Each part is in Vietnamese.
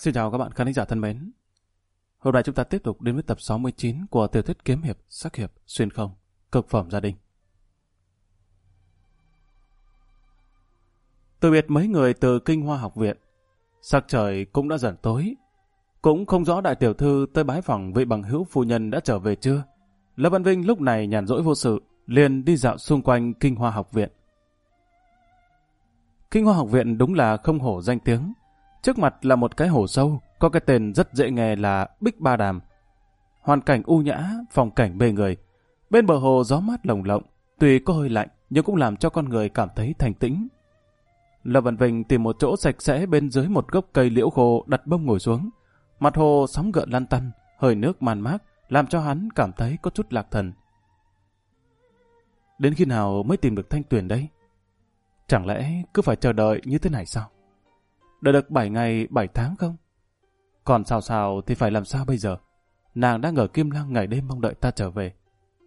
Xin chào các bạn khán giả thân mến. Hôm nay chúng ta tiếp tục đến với tập 69 của tiểu thuyết kiếm hiệp, sắc hiệp, xuyên không, cực phẩm gia đình. Từ biệt mấy người từ Kinh Hoa học viện, sắc trời cũng đã dần tối. Cũng không rõ đại tiểu thư tới bái phòng vị bằng hữu phu nhân đã trở về chưa. Lâm Văn Vinh lúc này nhàn rỗi vô sự, liền đi dạo xung quanh Kinh Hoa học viện. Kinh Hoa học viện đúng là không hổ danh tiếng. Trước mặt là một cái hồ sâu, có cái tên rất dễ nghe là Bích Ba Đàm. Hoàn cảnh u nhã, phong cảnh bề người. Bên bờ hồ gió mát lồng lộng, tuy có hơi lạnh nhưng cũng làm cho con người cảm thấy thanh tĩnh. Lâm Văn Vinh tìm một chỗ sạch sẽ bên dưới một gốc cây liễu khô đặt bông ngồi xuống. Mặt hồ sóng gợn lăn tăn, hơi nước man mác, làm cho hắn cảm thấy có chút lạc thần. Đến khi nào mới tìm được Thanh Tuyền đây? Chẳng lẽ cứ phải chờ đợi như thế này sao? Đợi được 7 ngày 7 tháng không? Còn sao thì phải làm sao bây giờ? Nàng đang ở Kim Lăng ngày đêm mong đợi ta trở về.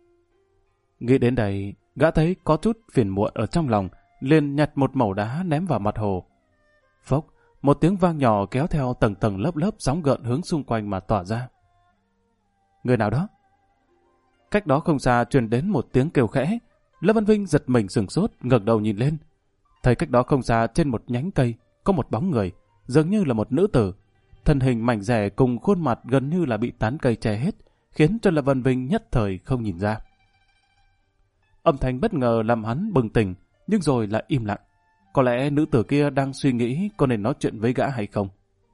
Nghĩ đến đây, gã thấy có chút phiền muộn ở trong lòng, liền nhặt một mẩu đá ném vào mặt hồ. Phốc, một tiếng vang nhỏ kéo theo tầng tầng lớp lớp sóng gợn hướng xung quanh mà tỏa ra. Người nào đó? Cách đó không xa truyền đến một tiếng kêu khẽ. Lâm Văn Vinh giật mình sửng sốt, ngẩng đầu nhìn lên. Thấy cách đó không xa trên một nhánh cây có một bóng người, dường như là một nữ tử. Thân hình mảnh dẻ cùng khuôn mặt gần như là bị tán cây che hết, khiến cho Lâm Văn Vinh nhất thời không nhìn ra. Âm thanh bất ngờ làm hắn bừng tỉnh, nhưng rồi lại im lặng. Có lẽ nữ tử kia đang suy nghĩ có nên nói chuyện với gã hay không.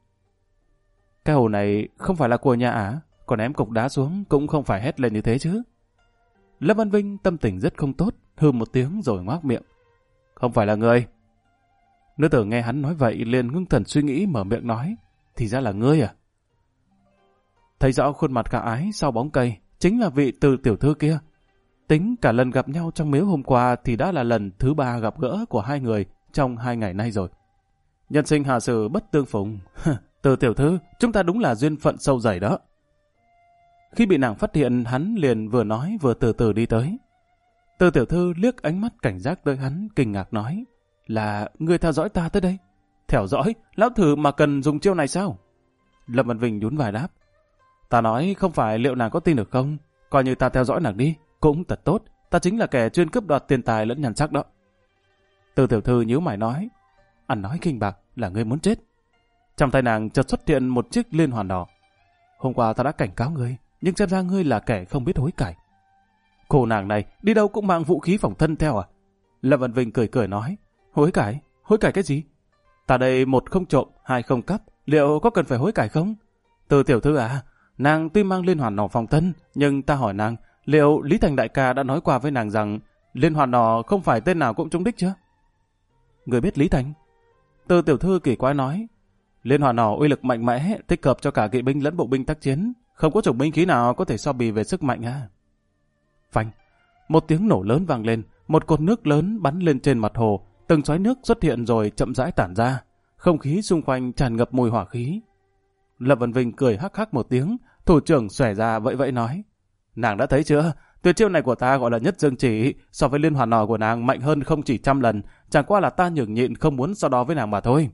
Cái hồ này không phải là của nhà Á, còn ném cục đá xuống cũng không phải hét lên như thế chứ. Lâm Văn Vinh tâm tình rất không tốt, hừ một tiếng rồi ngoác miệng. Không phải là ngươi. Nữ tử nghe hắn nói vậy liền ngưng thần suy nghĩ mở miệng nói. Thì ra là ngươi à? Thấy rõ khuôn mặt khả ái sau bóng cây, chính là vị Từ tiểu thư kia. Tính cả lần gặp nhau trong miếu hôm qua thì đã là lần thứ 3 gặp gỡ của hai người trong 2 ngày nay rồi. Nhân sinh hà sự bất tương phùng. Từ tiểu thư, chúng ta đúng là duyên phận sâu dày đó. Khi bị nàng phát hiện, hắn liền vừa nói vừa từ từ đi tới. Từ tiểu thư liếc ánh mắt cảnh giác tới hắn, kinh ngạc nói. Là ngươi theo dõi ta tới đây? Theo dõi? Lão thử mà cần dùng chiêu này sao? Lâm Văn Vinh nhún vai đáp. Ta nói không phải liệu nàng có tin được không? Coi như ta theo dõi nàng đi. Cũng thật tốt. Ta chính là kẻ chuyên cướp đoạt tiền tài lẫn nhan sắc đó. Từ tiểu thư nhíu mày nói. Ăn nói khinh bạc là ngươi muốn chết. Trong tay nàng chợt xuất hiện một chiếc liên hoàn đỏ. Hôm qua ta đã cảnh cáo ngươi, nhưng xem ra ngươi là kẻ không biết hối cải. Cô nàng này đi đâu cũng mang vũ khí phòng thân theo à? Lâm Văn Vinh cười cười nói. Hối cải? Hối cải cái gì? Ta đây 1 không trộm, 2 không cắp, liệu có cần phải hối cải không? Từ tiểu thư à, nàng tuy mang liên hoàn nỏ phòng thân, nhưng ta hỏi nàng, liệu Lý Thành đại ca đã nói qua với nàng rằng liên hoàn nỏ không phải tên nào cũng trúng đích chưa? Người biết Lý Thành? Từ tiểu thư kỳ quái nói, liên hoàn nỏ uy lực mạnh mẽ, thích hợp cho cả kỵ binh lẫn bộ binh tác chiến, không có chủng binh khí nào có thể so bì về sức mạnh à? Phanh, một tiếng nổ lớn vang lên, một cột nước lớn bắn lên trên mặt hồ, từng xoáy nước xuất hiện rồi chậm rãi tản ra, không khí xung quanh tràn ngập mùi hỏa khí. Lâm Văn Vinh cười hắc hắc một tiếng, thủ trưởng xòe ra vậy nói. Nàng đã thấy chưa? Tuyệt chiêu này của ta gọi là nhất dương chỉ, so với liên hoàn nỏ của nàng mạnh hơn không chỉ 100 lần, chẳng qua là ta nhường nhịn không muốn so đo với nàng mà thôi.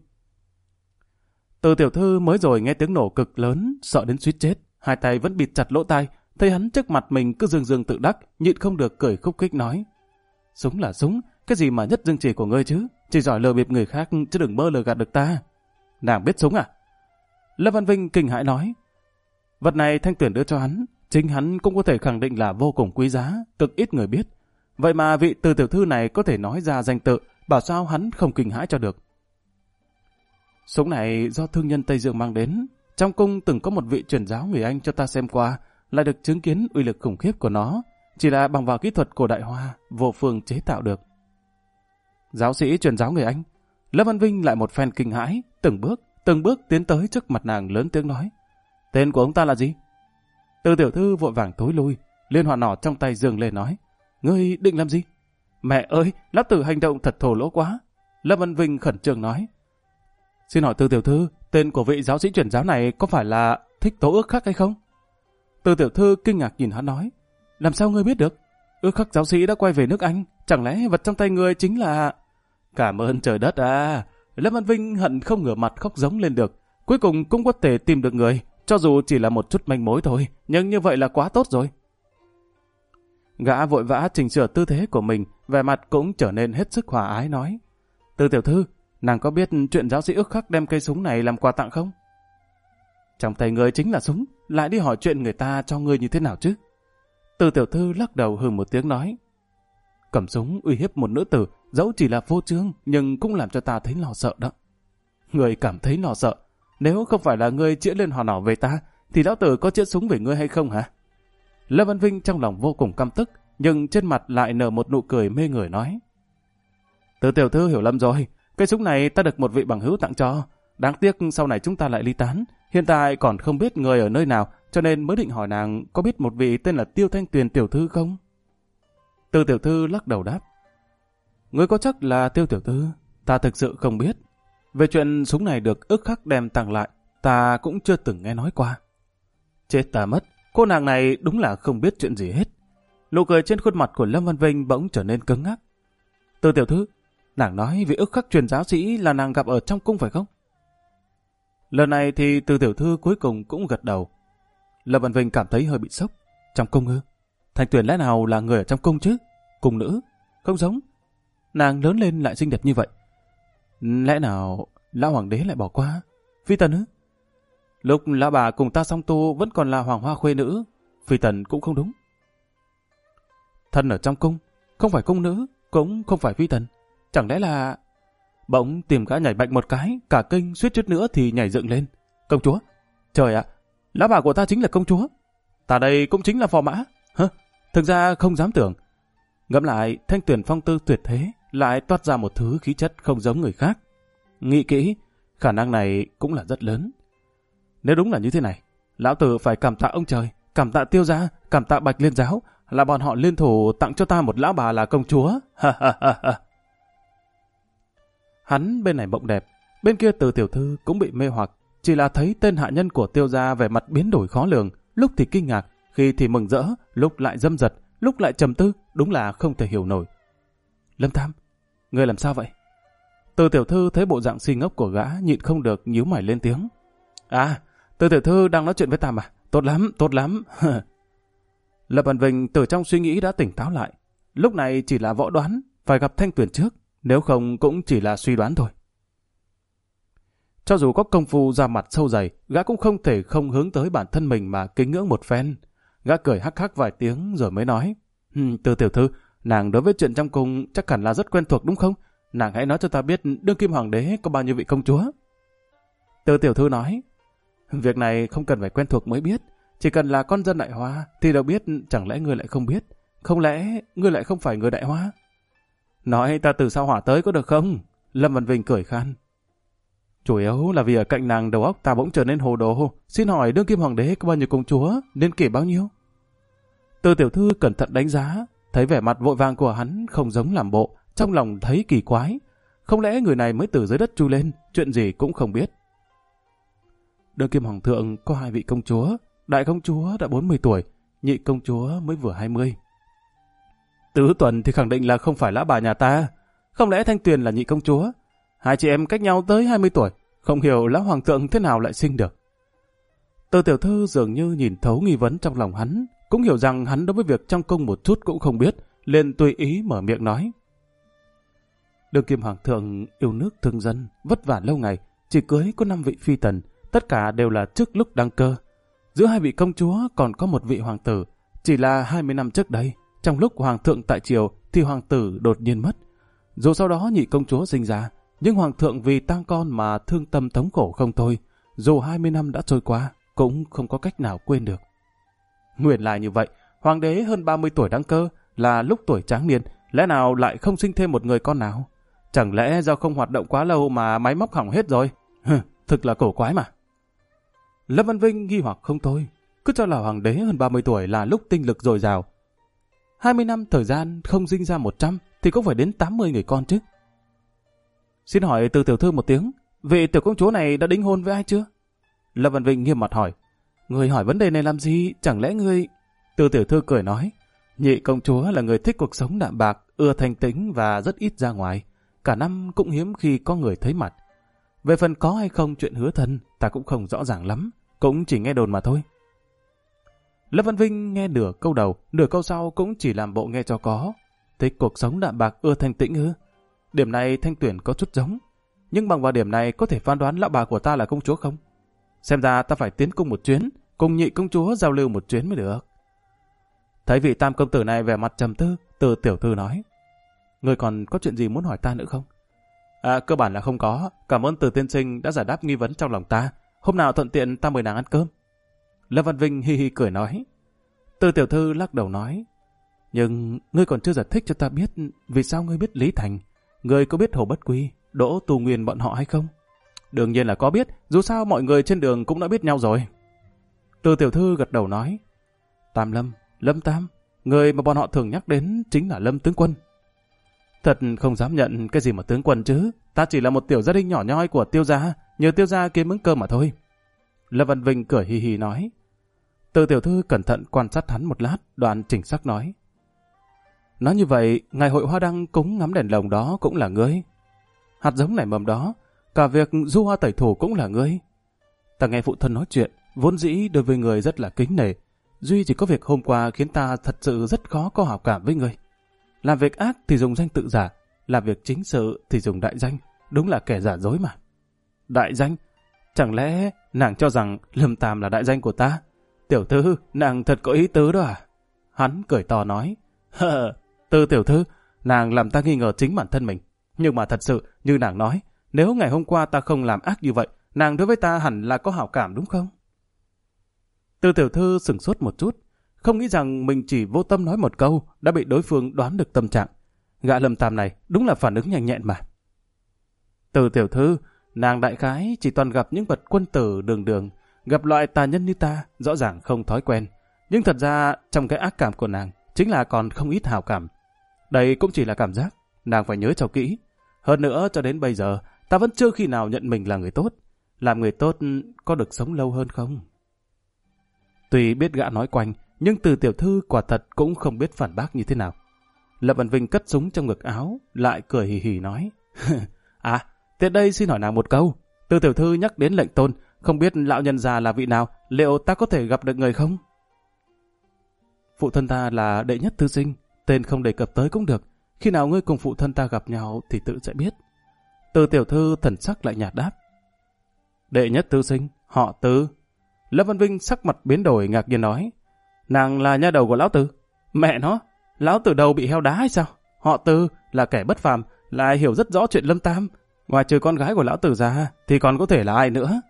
Từ tiểu thư mới rồi nghe tiếng nổ cực lớn, sợ đến suýt chết, hai tay vẫn bịt chặt lỗ tai, thấy hắn trước mặt mình cứ dương tự đắc, nhịn không được cười khúc khích nói. Súng là súng, cái gì mà nhất dương chỉ của ngươi chứ? Chỉ giỏi lừa bịp người khác chứ đừng mơ lừa gạt được ta. Nàng biết súng à? Lâm Văn Vinh kinh hãi nói. Vật này Thanh Tuyển đưa cho hắn, chính hắn cũng có thể khẳng định là vô cùng quý giá, cực ít người biết. Vậy mà vị Từ tiểu thư này có thể nói ra danh tự, bảo sao hắn không kinh hãi cho được. Súng này do thương nhân Tây Dương mang đến, trong cung từng có một vị truyền giáo người Anh cho ta xem qua, lại được chứng kiến uy lực khủng khiếp của nó, chỉ là bằng vào kỹ thuật của Đại Hoa, vô phương chế tạo được. Giáo sĩ truyền giáo người Anh. Lâm Văn Vinh lại một phen kinh hãi, từng bước tiến tới trước mặt nàng lớn tiếng nói. Tên của ông ta là gì? Từ tiểu thư vội vàng thối lui, liên hoàn nỏ trong tay giương lên nói. Ngươi định làm gì? Mẹ ơi, lão tử hành động thật thổ lỗ quá. Lâm Văn Vinh khẩn trương nói. Xin hỏi Từ tiểu thư, tên của vị giáo sĩ truyền giáo này có phải là Thích Tố Ước Khắc hay không? Từ tiểu thư kinh ngạc nhìn hắn nói. Làm sao ngươi biết được? Ước Khắc giáo sĩ đã quay về nước Anh, chẳng lẽ vật trong tay ngươi chính là... Cảm ơn trời đất à! Lâm Văn Vinh hận không ngửa mặt khóc giống lên được. Cuối cùng cũng có thể tìm được người, cho dù chỉ là một chút manh mối thôi, nhưng như vậy là quá tốt rồi. Gã vội vã chỉnh sửa tư thế của mình, vẻ mặt cũng trở nên hết sức hòa ái nói. Từ tiểu thư, nàng có biết chuyện giáo sĩ ước khắc đem cây súng này làm quà tặng không? Trong tay ngươi chính là súng, lại đi hỏi chuyện người ta cho ngươi như thế nào chứ? Từ tiểu thư lắc đầu hừ một tiếng nói. Cầm súng uy hiếp một nữ tử, dẫu chỉ là vô trương, nhưng cũng làm cho ta thấy lo sợ đó. Ngươi cảm thấy lo sợ? Nếu không phải là ngươi chĩa lên hòn nỏ về ta, thì lão tử có chĩa súng về ngươi hay không hả? Lâm Văn Vinh trong lòng vô cùng căm tức, nhưng trên mặt lại nở một nụ cười mê người nói. Từ tiểu thư hiểu lầm rồi, cây súng này ta được một vị bằng hữu tặng cho. Đáng tiếc sau này chúng ta lại ly tán, hiện tại còn không biết người ở nơi nào, cho nên mới định hỏi nàng có biết một vị tên là Tiêu Thanh Tuyền tiểu thư không? Từ tiểu thư lắc đầu đáp. Ngươi có chắc là Tiêu tiểu thư? Ta thực sự không biết. Về chuyện súng này được ước khắc đem tặng lại, ta cũng chưa từng nghe nói qua. Chết ta mất, cô nàng này đúng là không biết chuyện gì hết. Nụ cười trên khuôn mặt của Lâm Văn Vinh bỗng trở nên cứng ngắc. Từ tiểu thư, nàng nói vị ước khắc truyền giáo sĩ là nàng gặp ở trong cung phải không? Lần này thì Từ tiểu thư cuối cùng cũng gật đầu. Lâm Văn Vinh cảm thấy hơi bị sốc. Trong cung ư? Thanh Tuyền lẽ nào là người ở trong cung chứ? Cung nữ? Không giống. Nàng lớn lên lại xinh đẹp như vậy. Lẽ nào lão hoàng đế lại bỏ qua? Phi tần ư? Lúc lão bà cùng ta song tu vẫn còn là hoàng hoa khuê nữ. Phi tần cũng không đúng. Thân ở trong cung, không phải cung nữ, cũng không phải phi tần. Chẳng lẽ là... Bỗng tìm gã nhảy bạch một cái, cả kinh suýt chút nữa thì nhảy dựng lên. Công chúa? Trời ạ, lão bà của ta chính là công chúa. Ta đây cũng chính là phò mã. Hả? Thực ra không dám tưởng. Ngẫm lại, Thanh Tuyền phong tư tuyệt thế, lại toát ra một thứ khí chất không giống người khác. Nghĩ kỹ, khả năng này cũng là rất lớn. Nếu đúng là như thế này, lão tử phải cảm tạ ông trời, cảm tạ Tiêu gia, cảm tạ Bạch Liên giáo, là bọn họ liên thủ tặng cho ta một lão bà là công chúa. Ha ha ha ha. Hắn bên này mộng đẹp, bên kia Từ tiểu thư cũng bị mê hoặc, chỉ là thấy tên hạ nhân của Tiêu gia vẻ mặt biến đổi khó lường, lúc thì kinh ngạc, khi thì mừng rỡ, lúc lại dâm dật, lúc lại trầm tư, đúng là không thể hiểu nổi. Lâm Tam, ngươi làm sao vậy? Từ tiểu thư thấy bộ dạng si ngốc của gã, nhịn không được nhíu mày lên tiếng. À, Từ tiểu thư đang nói chuyện với ta mà, tốt lắm, tốt lắm. Lập Văn Vinh từ trong suy nghĩ đã tỉnh táo lại. Lúc này chỉ là võ đoán, phải gặp Thanh Tuyền trước, nếu không cũng chỉ là suy đoán thôi. Cho dù có công phu ra mặt sâu dày, gã cũng không thể không hướng tới bản thân mình mà kính ngưỡng một phen. Gã cười hắc hắc vài tiếng rồi mới nói. Từ tiểu thư, nàng đối với chuyện trong cung chắc hẳn là rất quen thuộc đúng không? Nàng hãy nói cho ta biết đương kim hoàng đế có bao nhiêu vị công chúa. Từ tiểu thư nói. Việc này không cần phải quen thuộc mới biết. Chỉ cần là con dân Đại Hoa thì đều biết, chẳng lẽ ngươi lại không biết? Không lẽ ngươi lại không phải người Đại Hoa? Nói ta từ sao hỏa tới có được không? Lâm Văn Vinh cười khan. Chủ yếu là vì ở cạnh nàng đầu óc ta bỗng trở nên hồ đồ. Xin hỏi đương kim hoàng đế có bao nhiêu công chúa? Nên kể bao nhiêu? Từ tiểu thư cẩn thận đánh giá, thấy vẻ mặt vội vàng của hắn không giống làm bộ, trong lòng thấy kỳ quái. Không lẽ người này mới từ dưới đất chui lên, chuyện gì cũng không biết? Đương kim hoàng thượng có 2 vị công chúa, đại công chúa đã 40 tuổi, nhị công chúa mới vừa 20. Tứ Tuần thì khẳng định là không phải lão bà nhà ta. Không lẽ Thanh Tuyền là nhị công chúa? 2 chị em cách nhau tới 20 tuổi, không hiểu lão hoàng thượng thế nào lại sinh được. Từ tiểu thư dường như nhìn thấu nghi vấn trong lòng hắn, cũng hiểu rằng hắn đối với việc trong cung một chút cũng không biết, liền tùy ý mở miệng nói. Đương kim hoàng thượng yêu nước thương dân, vất vả lâu ngày, chỉ cưới có 5 vị phi tần, tất cả đều là trước lúc đăng cơ. Giữa 2 vị công chúa còn có một vị hoàng tử, chỉ là 20 năm trước đây, trong lúc hoàng thượng tại triều thì hoàng tử đột nhiên mất. Dù sau đó nhị công chúa sinh ra, nhưng hoàng thượng vì tang con mà thương tâm thống khổ không thôi, dù 20 năm đã trôi qua, cũng không có cách nào quên được. Nguyên lại như vậy, hoàng đế hơn 30 tuổi đăng cơ là lúc tuổi tráng niên, lẽ nào lại không sinh thêm một người con nào? Chẳng lẽ do không hoạt động quá lâu mà máy móc hỏng hết rồi? Thực là cổ quái mà. Lâm Văn Vinh nghi hoặc không thôi, cứ cho là hoàng đế hơn 30 tuổi là lúc tinh lực dồi dào. 20 năm thời gian không sinh ra 100 thì cũng phải đến 80 người con chứ. Xin hỏi Từ tiểu thư một tiếng, vị tiểu công chúa này đã đính hôn với ai chưa? Lâm Văn Vinh nghiêm mặt hỏi. Người hỏi vấn đề này làm gì? Chẳng lẽ người... Từ tiểu thư cười nói. Nhị công chúa là người thích cuộc sống đạm bạc, ưa thanh tĩnh và rất ít ra ngoài. Cả năm cũng hiếm khi có người thấy mặt. Về phần có hay không chuyện hứa thân, ta cũng không rõ ràng lắm, cũng chỉ nghe đồn mà thôi. Lâm Văn Vinh nghe nửa câu đầu, nửa câu sau cũng chỉ làm bộ nghe cho có. Thích cuộc sống đạm bạc ưa thanh tĩnh ư? Điểm này Thanh Tuyển có chút giống, nhưng bằng vào điểm này có thể phán đoán lão bà của ta là công chúa không? Xem ra ta phải tiến cung một chuyến, cùng nhị công chúa giao lưu một chuyến mới được. Thấy vị tam công tử này vẻ mặt trầm tư, Từ tiểu thư nói: Ngươi còn có chuyện gì muốn hỏi ta nữa không? Cơ bản là không có. Cảm ơn Từ tiên sinh đã giải đáp nghi vấn trong lòng ta. Hôm nào thuận tiện ta mời nàng ăn cơm. Lâm Văn Vinh hi hi cười nói. Từ tiểu thư lắc đầu nói: Nhưng ngươi còn chưa giải thích cho ta biết vì sao ngươi biết Lý Thành. Ngươi có biết Hồ Bất Quy, Đỗ Tu Nguyên bọn họ hay không? Đương nhiên là có biết, dù sao mọi người trên đường cũng đã biết nhau rồi. Từ tiểu thư gật đầu nói: Tam Lâm, Lâm Tam, người mà bọn họ thường nhắc đến chính là Lâm tướng quân. Thật không dám nhận cái gì mà tướng quân chứ, ta chỉ là một tiểu gia đình nhỏ nhoi của Tiêu gia, nhờ Tiêu gia kiếm miếng cơm mà thôi. Lâm Văn Vinh cười hì hì nói. Từ tiểu thư cẩn thận quan sát hắn một lát, đoạn chỉnh sắc nói: Nói như vậy, ngày hội hoa đăng cúng ngắm đèn lồng đó cũng là ngươi. Hạt giống nảy mầm đó, cả việc du hoa tẩy thủ cũng là ngươi. Ta nghe phụ thân nói chuyện, vốn dĩ đối với người rất là kính nể. Duy chỉ có việc hôm qua khiến ta thật sự rất khó có hảo cảm với ngươi. Làm việc ác thì dùng danh tự giả, làm việc chính sự thì dùng đại danh, đúng là kẻ giả dối mà. Đại danh? Chẳng lẽ nàng cho rằng Lâm Tam là đại danh của ta? Tiểu thư, nàng thật có ý tứ đó à? Hắn cười to nói. Từ tiểu thư, nàng làm ta nghi ngờ chính bản thân mình. Nhưng mà thật sự, như nàng nói, nếu ngày hôm qua ta không làm ác như vậy, nàng đối với ta hẳn là có hảo cảm đúng không? Từ tiểu thư sửng sốt một chút, không nghĩ rằng mình chỉ vô tâm nói một câu đã bị đối phương đoán được tâm trạng. Gã Lâm Tam này đúng là phản ứng nhanh nhẹn mà. Từ tiểu thư, nàng đại khái chỉ toàn gặp những vật quân tử đường đường, gặp loại tà nhân như ta rõ ràng không thói quen. Nhưng thật ra trong cái ác cảm của nàng chính là còn không ít hảo cảm. Đây cũng chỉ là cảm giác, nàng phải nhớ cho kỹ. Hơn nữa cho đến bây giờ ta vẫn chưa khi nào nhận mình là người tốt. Làm người tốt có được sống lâu hơn không? Tuy biết gã nói quanh, nhưng Từ tiểu thư quả thật cũng không biết phản bác như thế nào. Lâm Văn Vinh cất súng trong ngực áo, lại cười hì hì nói. Tiện đây xin hỏi nàng một câu. Từ tiểu thư nhắc đến lệnh tôn, không biết lão nhân già là vị nào, liệu ta có thể gặp được người không? Phụ thân ta là đệ nhất thư sinh, tên không đề cập tới cũng được. Khi nào ngươi cùng phụ thân ta gặp nhau thì tự sẽ biết. Từ tiểu thư thần sắc lại nhạt đáp. Đệ nhất thư sinh, họ Từ. Lâm Văn Vinh sắc mặt biến đổi ngạc nhiên nói. Nàng là nha đầu của lão Từ. Mẹ nó, lão Từ đầu bị heo đá hay sao? Họ Từ là kẻ bất phàm, lại hiểu rất rõ chuyện Lâm Tam. Ngoài trừ con gái của lão Từ ra thì còn có thể là ai nữa?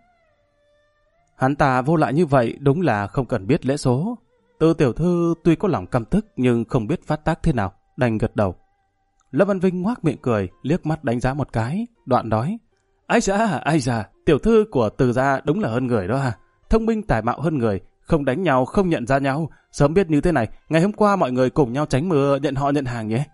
Hắn ta vô lại như vậy đúng là không cần biết lễ số. Từ tiểu thư tuy có lòng căm tức nhưng không biết phát tác thế nào, đành gật đầu. Lâm Văn Vinh ngoác miệng cười, liếc mắt đánh giá một cái, đoạn nói. Ai da, tiểu thư của Từ gia đúng là hơn người đó à. Thông minh tài mạo hơn người, không đánh nhau, không nhận ra nhau. Sớm biết như thế này, ngày hôm qua mọi người cùng nhau tránh mưa nhận họ nhận hàng nhé.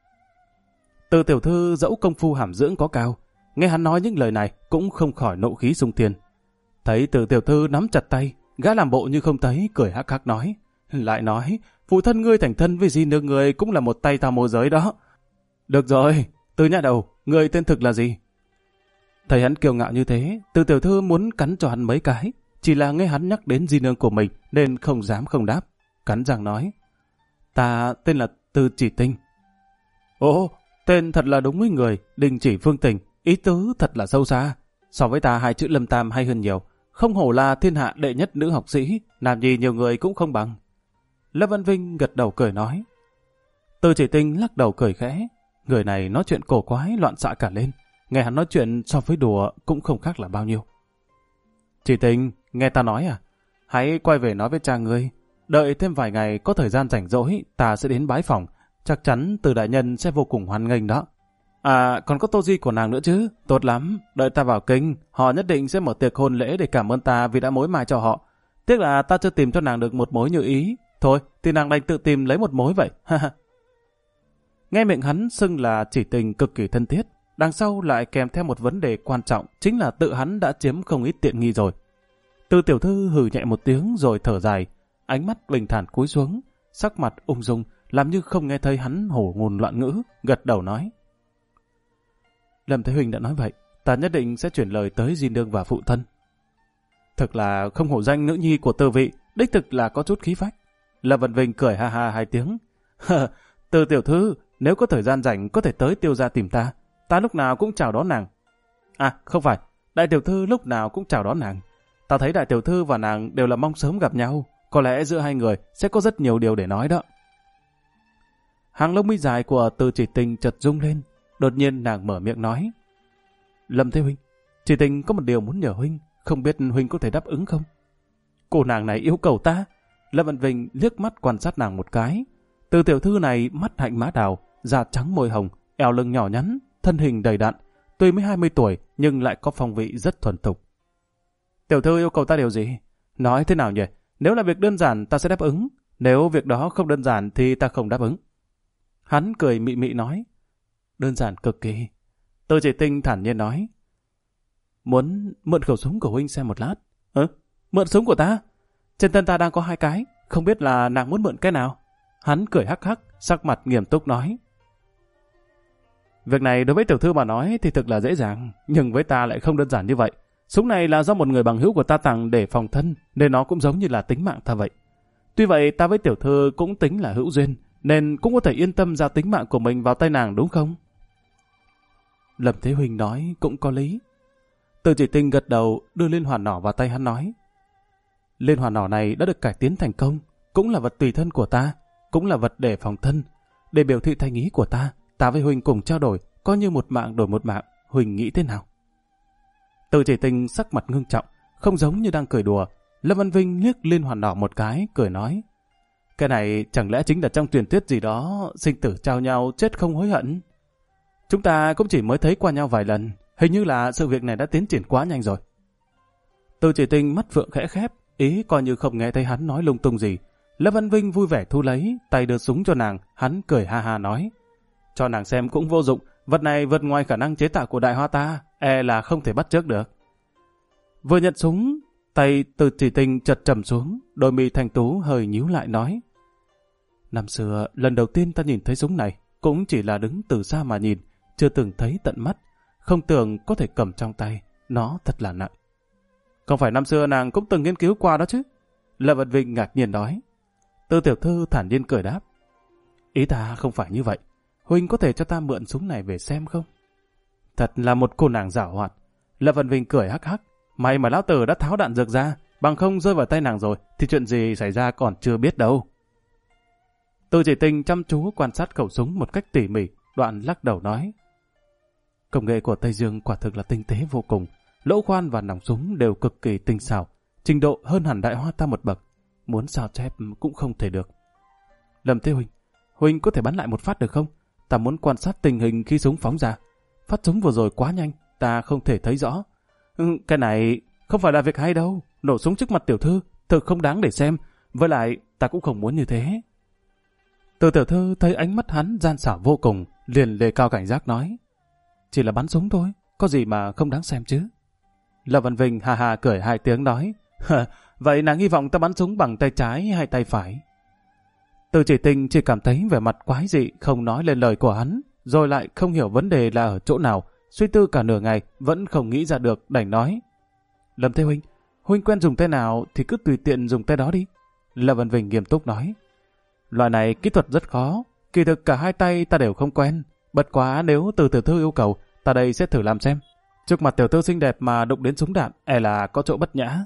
Từ tiểu thư dẫu công phu hàm dưỡng có cao, nghe hắn nói những lời này cũng không khỏi nộ khí xung thiên. Thấy Từ tiểu thư nắm chặt tay, gã làm bộ như không thấy, cười hắc hắc nói. Lại nói, phụ thân ngươi thành thân với di nương người cũng là một tay tao môi giới đó. Được rồi, Từ nhà đầu, người tên thực là gì? Thấy hắn kiêu ngạo như thế, Từ tiểu thư muốn cắn cho hắn mấy cái, chỉ là nghe hắn nhắc đến di nương của mình nên không dám không đáp. Cắn răng nói. Ta tên là Từ Chỉ Tinh. Ồ, tên thật là đúng với người, Đình Chỉ Phương Tình, ý tứ thật là sâu xa. So với ta hai chữ Lâm Tam hay hơn nhiều, không hổ là thiên hạ đệ nhất nữ học sĩ, làm gì nhiều người cũng không bằng. Lâm Văn Vinh gật đầu cười nói. Từ Chỉ Tinh lắc đầu cười khẽ, người này nói chuyện cổ quái loạn xạ cả lên, nghe hắn nói chuyện so với đùa cũng không khác là bao nhiêu. Chỉ Tinh, nghe ta nói à, hãy quay về nói với cha ngươi, đợi thêm vài ngày có thời gian rảnh rỗi, ta sẽ đến bái phỏng, chắc chắn Từ đại nhân sẽ vô cùng hoan nghênh đó. À, còn có Tô Di của nàng nữa chứ, tốt lắm, đợi ta vào kinh, họ nhất định sẽ mở tiệc hôn lễ để cảm ơn ta vì đã mối mai cho họ. Tiếc là ta chưa tìm cho nàng được một mối như ý, thôi thì nàng đành tự tìm lấy một mối vậy. Nghe miệng hắn xưng là Chỉ Tình cực kỳ thân thiết, đằng sau lại kèm theo một vấn đề quan trọng, chính là tự hắn đã chiếm không ít tiện nghi rồi. Từ tiểu thư hừ nhẹ một tiếng rồi thở dài, ánh mắt bình thản cúi xuống, sắc mặt ung dung, làm như không nghe thấy hắn hổ ngôn loạn ngữ, gật đầu nói. Lâm Thế Huynh đã nói vậy, ta nhất định sẽ chuyển lời tới di nương và phụ thân. Thực là không hổ danh nữ nhi của Từ vị, đích thực là có chút khí phách. Lâm Vân Vinh cười ha ha 2 tiếng. Từ tiểu thư, nếu có thời gian rảnh có thể tới Tiêu gia tìm ta. Ta lúc nào cũng chào đón nàng. À, không phải, đại tiểu thư lúc nào cũng chào đón nàng. Ta thấy đại tiểu thư và nàng đều là mong sớm gặp nhau. Có lẽ giữa hai người sẽ có rất nhiều điều để nói đó. Hàng lông mi dài của Từ Chỉ Tình chợt rung lên. Đột nhiên nàng mở miệng nói. Lâm Thế Huynh, Chỉ Tình có một điều muốn nhờ Huynh, không biết Huynh có thể đáp ứng không? Cô nàng này yêu cầu ta. Lâm Vân Vinh liếc mắt quan sát nàng một cái. Từ tiểu thư này mắt hạnh má đào, da trắng môi hồng, eo lưng nhỏ nhắn, thân hình đầy đặn, tuy mới 20 tuổi nhưng lại có phong vị rất thuần thục. Tiểu thư yêu cầu ta điều gì? Nói thế nào nhỉ? Nếu là việc đơn giản ta sẽ đáp ứng, nếu việc đó không đơn giản thì ta không đáp ứng. Hắn cười mị mị nói. Đơn giản cực kỳ. Từ Chỉ Tình thản nhiên nói. Muốn mượn khẩu súng của Huynh xem một lát. Mượn súng của ta? Trên thân ta đang có 2 cái, không biết là nàng muốn mượn cái nào? Hắn cười hắc hắc, sắc mặt nghiêm túc nói. Việc này đối với tiểu thư mà nói thì thực là dễ dàng, nhưng với ta lại không đơn giản như vậy. Súng này là do một người bằng hữu của ta tặng để phòng thân, nên nó cũng giống như là tính mạng ta vậy. Tuy vậy ta với tiểu thư cũng tính là hữu duyên, nên cũng có thể yên tâm giao tính mạng của mình vào tay nàng đúng không? Lâm Thế Huynh nói cũng có lý. Từ Chỉ Tình gật đầu đưa liên hoàn nỏ vào tay hắn nói. Liên hoàn nỏ này đã được cải tiến thành công, cũng là vật tùy thân của ta, cũng là vật để phòng thân. Để biểu thị thành ý của ta, ta với Huynh cùng trao đổi, coi như một mạng đổi một mạng, Huynh nghĩ thế nào? Từ Chỉ Tình sắc mặt ngưng trọng, không giống như đang cười đùa. Lâm Văn Vinh liếc liên hoàn nỏ một cái, cười nói. Cái này chẳng lẽ chính là trong truyền thuyết gì đó, sinh tử trao nhau, chết không hối hận? Chúng ta cũng chỉ mới thấy qua nhau vài lần, hình như là sự việc này đã tiến triển quá nhanh rồi. Từ Chỉ Tình mắt phượng khẽ khép, ý coi như không nghe thấy hắn nói lung tung gì. Lâm Văn Vinh vui vẻ thu lấy, tay đưa súng cho nàng, hắn cười ha ha nói. Cho nàng xem cũng vô dụng, vật này vượt ngoài khả năng chế tạo của Đại Hoa ta, là không thể bắt chước được. Vừa nhận súng, tay Từ Chỉ Tình chợt trầm xuống, đôi mi thanh tú hơi nhíu lại nói. Năm xưa, lần đầu tiên ta nhìn thấy súng này, cũng chỉ là đứng từ xa mà nhìn, chưa từng thấy tận mắt, không tưởng có thể cầm trong tay, nó thật là nặng. Không phải năm xưa nàng cũng từng nghiên cứu qua đó chứ? Lâm Văn Vinh ngạc nhiên nói. Từ tiểu thư thản nhiên cười đáp. Ý ta không phải như vậy. Huynh có thể cho ta mượn súng này về xem không? Thật là một cô nàng giảo hoạt. Lâm Văn Vinh cười hắc hắc. May mà lão tử đã tháo đạn dược ra, bằng không rơi vào tay nàng rồi thì chuyện gì xảy ra còn chưa biết đâu. Từ Chỉ Tình chăm chú quan sát khẩu súng một cách tỉ mỉ, đoạn lắc đầu nói. Công nghệ của Tây Dương quả thực là tinh tế vô cùng. Lỗ khoan và nòng súng đều cực kỳ tinh xảo, trình độ hơn hẳn Đại Hoa ta một bậc. Muốn sao chép cũng không thể được. Lâm Thế Huynh, Huynh có thể bắn lại một phát được không? Ta muốn quan sát tình hình khi súng phóng ra. Phát súng vừa rồi quá nhanh, ta không thể thấy rõ. Cái này không phải là việc hay đâu. Nổ súng trước mặt tiểu thư thực không đáng để xem. Với lại ta cũng không muốn như thế. Từ tiểu thư thấy ánh mắt hắn gian xảo vô cùng, liền đề cao cảnh giác nói. Chỉ là bắn súng thôi, có gì mà không đáng xem chứ? Lâm Văn Vinh hà hà cười 2 tiếng nói. Vậy nàng hy vọng ta bắn súng bằng tay trái hay tay phải? Từ Chỉ Tình chỉ cảm thấy vẻ mặt quái dị không nói lên lời của hắn, rồi lại không hiểu vấn đề là ở chỗ nào, suy tư cả nửa ngày vẫn không nghĩ ra được, đành nói. Lâm Thế Huynh, Huynh quen dùng tay nào thì cứ tùy tiện dùng tay đó đi. Lâm Văn Vinh nghiêm túc nói. Loại này kỹ thuật rất khó, kỳ thực cả 2 tay ta đều không quen. Bất quá nếu Từ tiểu thư yêu cầu, ta đây sẽ thử làm xem. Trước mặt tiểu thư xinh đẹp mà đụng đến súng đạn, là có chỗ bất nhã.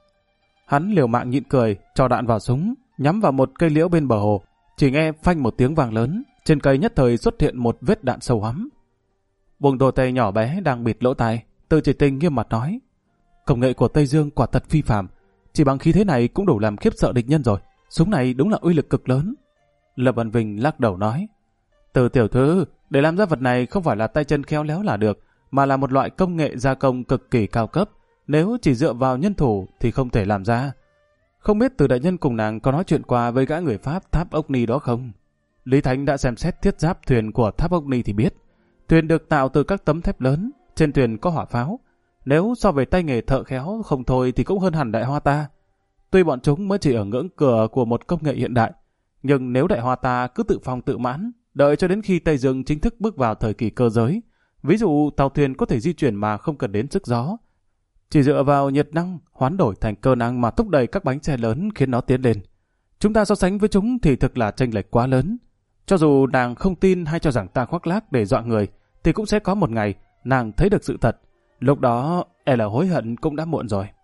Hắn liều mạng nhịn cười, cho đạn vào súng, nhắm vào một cây liễu bên bờ hồ. Chỉ nghe phanh một tiếng vang lớn, trên cây nhất thời xuất hiện một vết đạn sâu hoắm. Buông đôi tay nhỏ bé đang bịt lỗ tai, Từ Chỉ Tình nghiêm mặt nói. Công nghệ của Tây Dương quả thật phi phàm, chỉ bằng khí thế này cũng đủ làm khiếp sợ địch nhân rồi. Súng này đúng là uy lực cực lớn. Lâm Văn Vinh lắc đầu nói. Từ tiểu thư, để làm ra vật này không phải là tay chân khéo léo là được, mà là một loại công nghệ gia công cực kỳ cao cấp. Nếu chỉ dựa vào nhân thủ thì không thể làm ra. Không biết Từ đại nhân cùng nàng có nói chuyện qua với gã người Pháp Tháp Ốc Ni đó không? Lý Thánh đã xem xét thiết giáp thuyền của Tháp Ốc Ni thì biết. Thuyền được tạo từ các tấm thép lớn, trên thuyền có hỏa pháo. Nếu so về tay nghề thợ khéo không thôi thì cũng hơn hẳn Đại Hoa ta. Tuy bọn chúng mới chỉ ở ngưỡng cửa của một công nghệ hiện đại, nhưng nếu Đại Hoa ta cứ tự phong tự mãn, đợi cho đến khi Tây Dương chính thức bước vào thời kỳ cơ giới, Ví dụ tàu thuyền có thể di chuyển mà không cần đến sức gió. Chỉ dựa vào nhiệt năng hoán đổi thành cơ năng mà thúc đẩy các bánh xe lớn khiến nó tiến lên. Chúng ta so sánh với chúng thì thực là chênh lệch quá lớn. Cho dù nàng không tin hay cho rằng ta khoác lác để dọa người, thì cũng sẽ có một ngày nàng thấy được sự thật. Lúc đó e là hối hận cũng đã muộn rồi.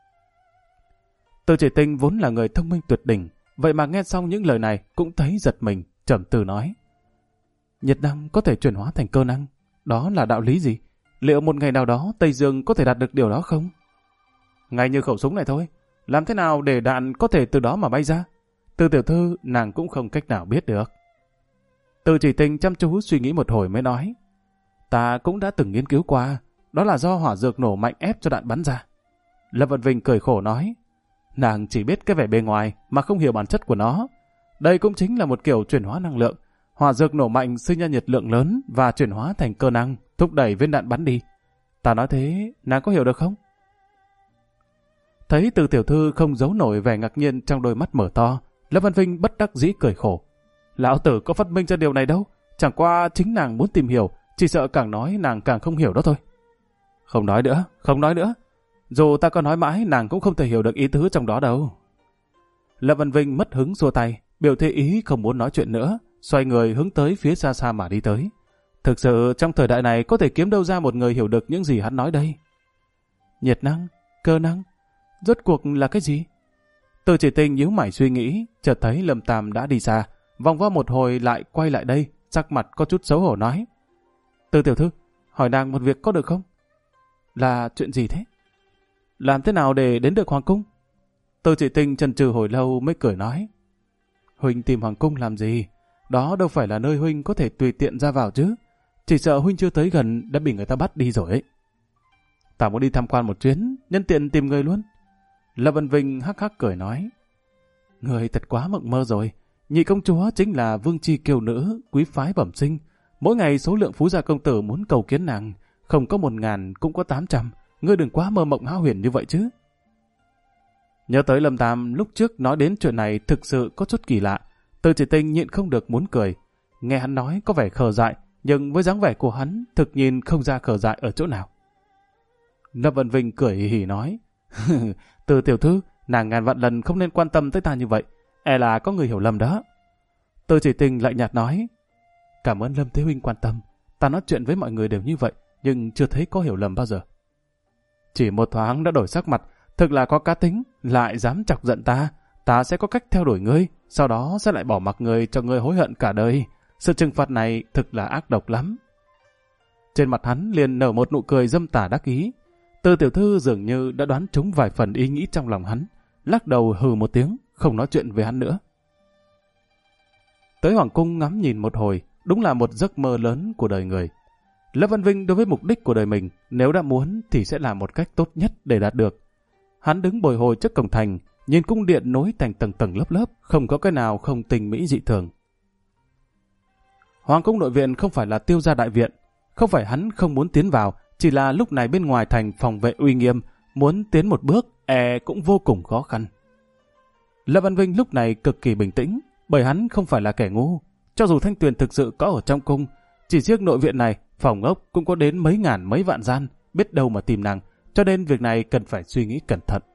Từ Chỉ Tinh vốn là người thông minh tuyệt đỉnh, vậy mà nghe xong những lời này cũng thấy giật mình, trầm tư nói. Nhiệt năng có thể chuyển hóa thành cơ năng, đó là đạo lý gì? Liệu một ngày nào đó Tây Dương có thể đạt được điều đó không? Ngay như khẩu súng này thôi, làm thế nào để đạn có thể từ đó mà bay ra? Từ tiểu thư nàng cũng không cách nào biết được. Từ Chỉ Tinh chăm chú suy nghĩ một hồi mới nói. Ta cũng đã từng nghiên cứu qua, đó là do hỏa dược nổ mạnh ép cho đạn bắn ra. Lâm Vận Vinh cười khổ nói. Nàng chỉ biết cái vẻ bề ngoài mà không hiểu bản chất của nó. Đây cũng chính là một kiểu chuyển hóa năng lượng. Hỏa dược nổ mạnh sinh ra nhiệt lượng lớn và chuyển hóa thành cơ năng, thúc đẩy viên đạn bắn đi. Ta nói thế, nàng có hiểu được không? Thấy Từ tiểu thư không giấu nổi vẻ ngạc nhiên trong đôi mắt mở to, Lâm Văn Vinh bất đắc dĩ cười khổ. Lão tử có phát minh ra điều này đâu, chẳng qua chính nàng muốn tìm hiểu, chỉ sợ càng nói nàng càng không hiểu đó thôi. Không nói nữa, không nói nữa. Dù ta có nói mãi, nàng cũng không thể hiểu được ý tứ trong đó đâu. Lâm Văn Vinh mất hứng xua tay, biểu thị ý không muốn nói chuyện nữa, xoay người hướng tới phía xa xa mà đi tới. Thực sự trong thời đại này có thể kiếm đâu ra một người hiểu được những gì hắn nói đây. Nhiệt năng, cơ năng, rốt cuộc là cái gì? Từ Chỉ Tinh nhíu mày suy nghĩ, chợt thấy Lâm Tam đã đi xa, vòng vo một hồi lại quay lại đây, sắc mặt có chút xấu hổ nói. Từ tiểu thư, hỏi nàng một việc có được không? Là chuyện gì thế? Làm thế nào để đến được Hoàng Cung? Từ Chỉ Tinh chần chừ hồi lâu mới cười nói. Huynh tìm Hoàng Cung làm gì? Đó đâu phải là nơi Huynh có thể tùy tiện ra vào chứ. Chỉ sợ Huynh chưa tới gần đã bị người ta bắt đi rồi ấy. Ta muốn đi tham quan một chuyến, nhân tiện tìm người luôn. Lâm Văn Vinh hắc hắc cười nói. Người thật quá mộng mơ rồi. Nhị công chúa chính là vương chi kiều nữ, quý phái bẩm sinh. Mỗi ngày số lượng phú gia công tử muốn cầu kiến nàng, không có 1000 cũng có 800. Ngươi đừng quá mơ mộng hão huyền như vậy chứ. Nhớ tới Lâm Tam lúc trước nói đến chuyện này thực sự có chút kỳ lạ. Từ Chỉ Tinh nhịn không được muốn cười. Nghe hắn nói có vẻ khờ dại, nhưng với dáng vẻ của hắn thực nhìn không ra khờ dại ở chỗ nào. Lâm Vận Vinh cười hì hì nói. Từ tiểu thư, nàng ngàn vạn lần không nên quan tâm tới ta như vậy. E là có người hiểu lầm đó. Từ Chỉ Tinh lạnh nhạt nói. Cảm ơn Lâm Thế Huynh quan tâm. Ta nói chuyện với mọi người đều như vậy, nhưng chưa thấy có hiểu lầm bao giờ. Chỉ một thoáng đã đổi sắc mặt, thực là có cá tính, lại dám chọc giận ta. Ta sẽ có cách theo đuổi ngươi, sau đó sẽ lại bỏ mặc ngươi cho ngươi hối hận cả đời. Sự trừng phạt này thực là ác độc lắm. Trên mặt hắn liền nở một nụ cười dâm tà đắc ý. Từ tiểu thư dường như đã đoán trúng vài phần ý nghĩ trong lòng hắn, lắc đầu hừ một tiếng, không nói chuyện với hắn nữa. Tới Hoàng Cung ngắm nhìn một hồi, đúng là một giấc mơ lớn của đời người. Lâm Văn Vinh đối với mục đích của đời mình, nếu đã muốn thì sẽ làm một cách tốt nhất để đạt được. Hắn đứng bồi hồi trước cổng thành, nhìn cung điện nối thành tầng tầng lớp lớp, không có cái nào không tình mỹ dị thường. Hoàng cung nội viện không phải là Tiêu gia đại viện, không phải hắn không muốn tiến vào, chỉ là lúc này bên ngoài thành phòng vệ uy nghiêm, muốn tiến một bước cũng vô cùng khó khăn. Lâm Văn Vinh lúc này cực kỳ bình tĩnh, bởi hắn không phải là kẻ ngu. Cho dù Thanh Tuyền thực sự có ở trong cung, chỉ riêng nội viện này, phòng ốc cũng có đến mấy ngàn mấy vạn gian, biết đâu mà tìm nàng, cho nên việc này cần phải suy nghĩ cẩn thận.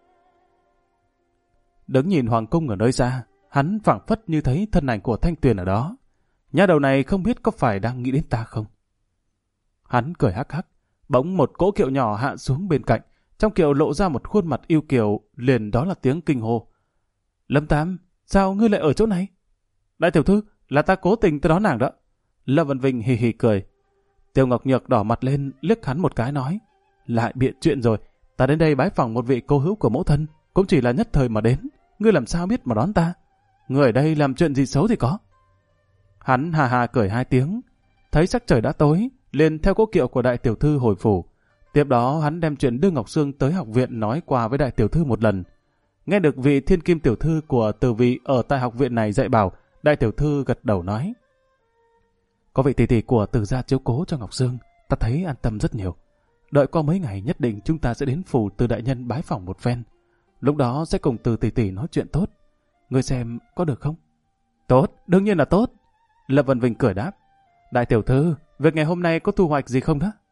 Đứng nhìn Hoàng cung ở nơi xa, hắn phảng phất như thấy thân ảnh của Thanh Tuyền ở đó. Nhà đầu này không biết có phải đang nghĩ đến ta không? Hắn cười hắc hắc, bỗng một cỗ kiệu nhỏ hạ xuống bên cạnh, trong kiệu lộ ra một khuôn mặt yêu kiều, liền đó là tiếng kinh hô. Lâm Tam, sao ngươi lại ở chỗ này? Đại tiểu thư, là ta cố tình tới đón nàng đó. Lâm Văn Vinh hì hì cười. Tiêu Ngọc Nhược đỏ mặt lên, liếc hắn một cái nói. Lại bịa chuyện rồi, ta đến đây bái phỏng một vị cô hữu của mẫu thân, cũng chỉ là nhất thời mà đến. Ngươi làm sao biết mà đón ta? Ngươi ở đây làm chuyện gì xấu thì có? Hắn hà hà cười 2 tiếng, thấy sắc trời đã tối, liền theo cỗ kiệu của đại tiểu thư hồi phủ. Tiếp đó hắn đem chuyện đưa Ngọc Sương tới học viện nói qua với đại tiểu thư một lần. Nghe được vị thiên kim tiểu thư của Từ vị ở tại học viện này dạy bảo, đại tiểu thư gật đầu nói. Có vị tỷ tỷ của Từ gia chiếu cố cho Ngọc Sương, ta thấy an tâm rất nhiều. Đợi qua mấy ngày nhất định chúng ta sẽ đến phủ Từ đại nhân bái phỏng một phen. Lúc đó sẽ cùng Từ tỷ tỷ nói chuyện tốt. Ngươi xem có được không? Tốt, đương nhiên là tốt. Lâm Văn Vinh cười đáp. Đại tiểu thư, việc ngày hôm nay có thu hoạch gì không đó?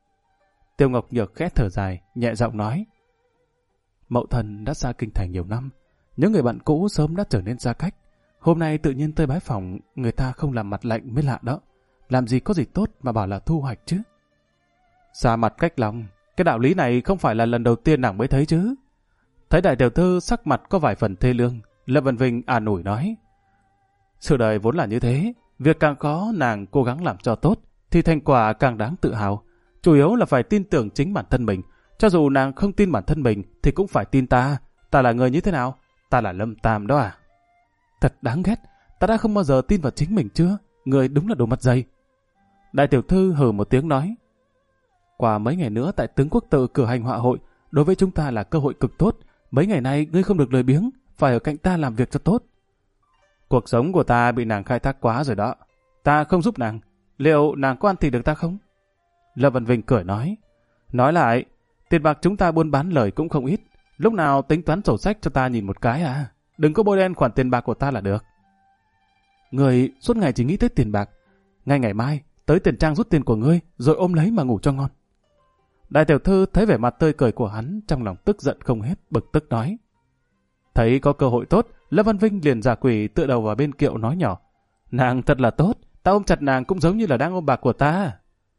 Tiêu Ngọc Nhược khẽ thở dài, nhẹ giọng nói. Mậu thân đã xa kinh thành nhiều năm, những người bạn cũ sớm đã trở nên xa cách. Hôm nay tự nhiên tới bái phòng, người ta không làm mặt lạnh mới lạ đó. Làm gì có gì tốt mà bảo là thu hoạch chứ. Xa mặt cách lòng, cái đạo lý này không phải là lần đầu tiên nàng mới thấy chứ. Thấy đại tiểu thư sắc mặt có vài phần thê lương, Lâm Vân Vinh an ủi nói. Sự đời vốn là như thế, việc càng khó nàng cố gắng làm cho tốt, thì thành quả càng đáng tự hào. Chủ yếu là phải tin tưởng chính bản thân mình. Cho dù nàng không tin bản thân mình thì cũng phải tin ta. Ta là người như thế nào? Ta là Lâm Tam đó à? Thật đáng ghét, ta đã không bao giờ tin vào chính mình chưa? Người đúng là đồ mặt dày. Đại tiểu thư hừ một tiếng nói. Qua mấy ngày nữa tại Tướng Quốc Tự cử hành họa hội, đối với chúng ta là cơ hội cực tốt. Mấy ngày nay ngươi không được lười biếng, phải ở cạnh ta làm việc cho tốt. Cuộc sống của ta bị nàng khai thác quá rồi đó. Ta không giúp nàng, liệu nàng có ăn thịt được ta không? Lâm Vân Vinh cười nói. Nói lại, tiền bạc chúng ta buôn bán lời cũng không ít. Lúc nào tính toán sổ sách cho ta nhìn một cái à? Đừng có bôi đen khoản tiền bạc của ta là được. Người suốt ngày chỉ nghĩ tới tiền bạc. Ngay ngày mai, tới tiền trang rút tiền của ngươi, rồi ôm lấy mà ngủ cho ngon. Đại tiểu thư thấy vẻ mặt tươi cười của hắn, trong lòng tức giận không hết, bực tức nói. Thấy có cơ hội tốt, Lâm Văn Vinh liền giả quỷ tựa đầu vào bên Kiệu nói nhỏ. Nàng thật là tốt, ta ôm chặt nàng cũng giống như là đang ôm bạc của ta.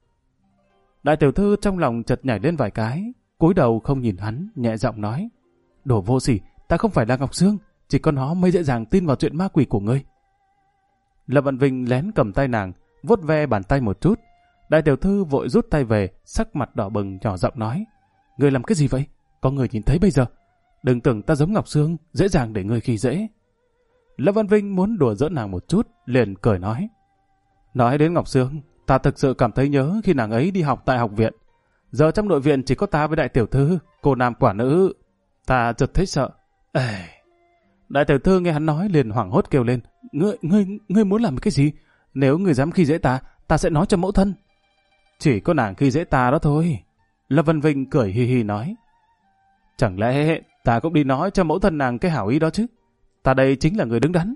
Đại tiểu thư trong lòng chợt nhảy lên vài cái, cúi đầu không nhìn hắn, nhẹ giọng nói. Đồ vô sỉ, ta không phải là Ngọc Sương, chỉ có nó mới dễ dàng tin vào chuyện ma quỷ của ngươi. Lâm Văn Vinh lén cầm tay nàng, vuốt ve bàn tay một chút. Đại tiểu thư vội rút tay về, sắc mặt đỏ bừng nhỏ giọng nói. Ngươi làm cái gì vậy? Có người nhìn thấy bây giờ. Đừng tưởng ta giống Ngọc Sương, dễ dàng để ngươi khi dễ. Lâm Văn Vinh muốn đùa giỡn nàng một chút, liền cười nói. Nói đến Ngọc Sương, ta thực sự cảm thấy nhớ khi nàng ấy đi học tại học viện. Giờ trong nội viện chỉ có ta với đại tiểu thư, cô nam quả nữ. Ta chợt thấy sợ. Ê! Đại tiểu thư nghe hắn nói liền hoảng hốt kêu lên. Ngươi muốn làm cái gì? Nếu ngươi dám khi dễ ta, ta sẽ nói cho mẫu thân. Chỉ có nàng khi dễ ta đó thôi. Lâm Văn Vinh cười hi hi nói. Chẳng lẽ ta cũng đi nói cho mẫu thân nàng cái hảo ý đó chứ? Ta đây chính là người đứng đắn.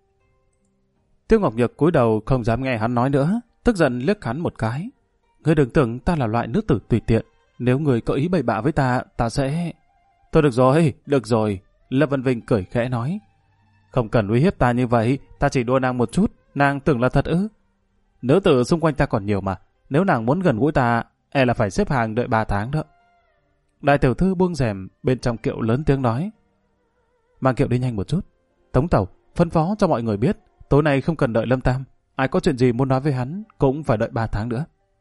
Tiêu Ngọc Nhược cúi đầu không dám nghe hắn nói nữa, tức giận liếc hắn một cái. Ngươi đừng tưởng ta là loại nữ tử tùy tiện. Nếu ngươi có ý bậy bạ với ta, ta sẽ... Thôi được rồi. Lâm Văn Vinh cười khẽ nói. Không cần uy hiếp ta như vậy, ta chỉ đùa nàng một chút, nàng tưởng là thật ư? Nữ tử xung quanh ta còn nhiều mà, nếu nàng muốn gần gũi ta, là phải xếp hàng đợi 3 tháng đó. Đại tiểu thư buông rèm, bên trong Kiệu lớn tiếng nói. Mang Kiệu đi nhanh một chút. Tống tẩu, phân phó cho mọi người biết, tối nay không cần đợi Lâm Tam, ai có chuyện gì muốn nói với hắn, cũng phải đợi 3 tháng nữa.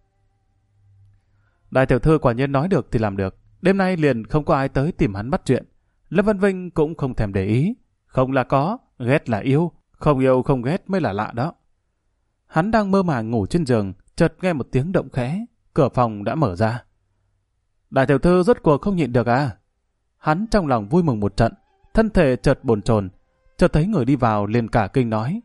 Đại tiểu thư quả nhiên nói được thì làm được, đêm nay liền không có ai tới tìm hắn bắt chuyện. Lâm Văn Vinh cũng không thèm để ý, không là có, ghét là yêu không ghét mới là lạ đó. Hắn đang mơ màng ngủ trên giường, chợt nghe một tiếng động khẽ, cửa phòng đã mở ra. Đại tiểu thư rốt cuộc không nhịn được à? Hắn trong lòng vui mừng một trận, thân thể chợt bồn chồn, chợt thấy người đi vào liền cả kinh nói.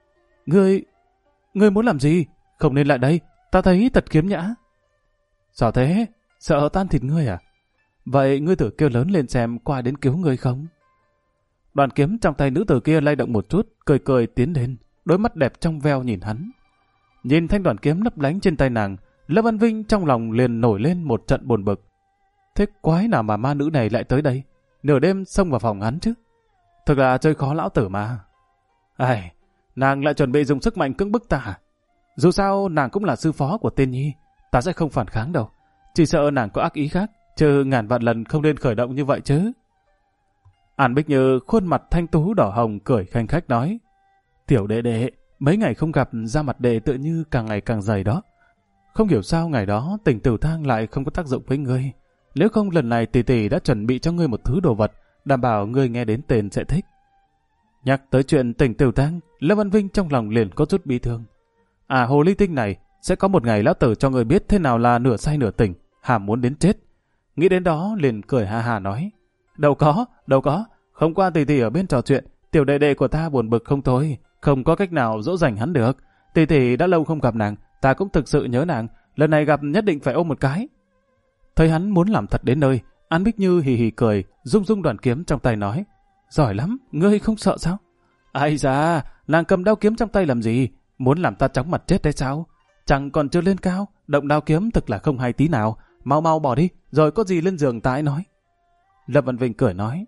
Ngươi muốn làm gì? Không nên lại đây, ta thấy thật khiếm nhã. Sao thế? Sợ tan thịt ngươi à? Vậy ngươi thử kêu lớn lên xem có ai đến cứu ngươi không? Đoàn kiếm trong tay nữ tử kia lay động một chút, cười cười tiến đến, đôi mắt đẹp trong veo nhìn hắn. Nhìn thanh đoàn kiếm lấp lánh trên tay nàng, Lâm Văn Vinh trong lòng liền nổi lên một trận buồn bực. Thế quái nào mà ma nữ này lại tới đây, nửa đêm xông vào phòng hắn chứ? Thực là chơi khó lão tử mà. Ai, nàng lại chuẩn bị dùng sức mạnh cưỡng bức ta à? Dù sao nàng cũng là sư phó của Tiên Nhi, ta sẽ không phản kháng đâu. Chỉ sợ nàng có ác ý khác, chứ ngàn vạn lần không nên khởi động như vậy chứ. An Bích Như khuôn mặt thanh tú đỏ hồng cười khanh khách nói. Tiểu đệ đệ, mấy ngày không gặp da mặt đệ tự như càng ngày càng dày đó. Không hiểu sao ngày đó tình tử thang lại không có tác dụng với ngươi. Nếu không lần này tỷ tỷ đã chuẩn bị cho ngươi một thứ đồ vật, đảm bảo ngươi nghe đến tên sẽ thích. Nhắc tới chuyện tình tử thang, Lâm Văn Vinh trong lòng liền có chút bi thương. À, hồ ly tinh này, sẽ có một ngày lão tử cho ngươi biết thế nào là nửa say nửa tỉnh, hàm muốn đến chết. Nghĩ đến đó liền cười ha ha nói. Đâu có, không qua tỷ tỷ ở bên trò chuyện, tiểu đệ đệ của ta buồn bực không thôi, không có cách nào dỗ dành hắn được. Tỷ tỷ đã lâu không gặp nàng, ta cũng thực sự nhớ nàng, lần này gặp nhất định phải ôm một cái. Thấy hắn muốn làm thật đến nơi, An Bích Như hì hì cười, rung rung đoàn kiếm trong tay nói. Giỏi lắm, ngươi không sợ sao? Ai da, nàng cầm đao kiếm trong tay làm gì? Muốn làm ta chóng mặt chết đấy sao? Chẳng còn chưa lên cao, động đao kiếm thực là không hay tí nào. mau mau bỏ đi, rồi có gì lên giường ta ấy nói. Lâm Văn Vinh cười nói.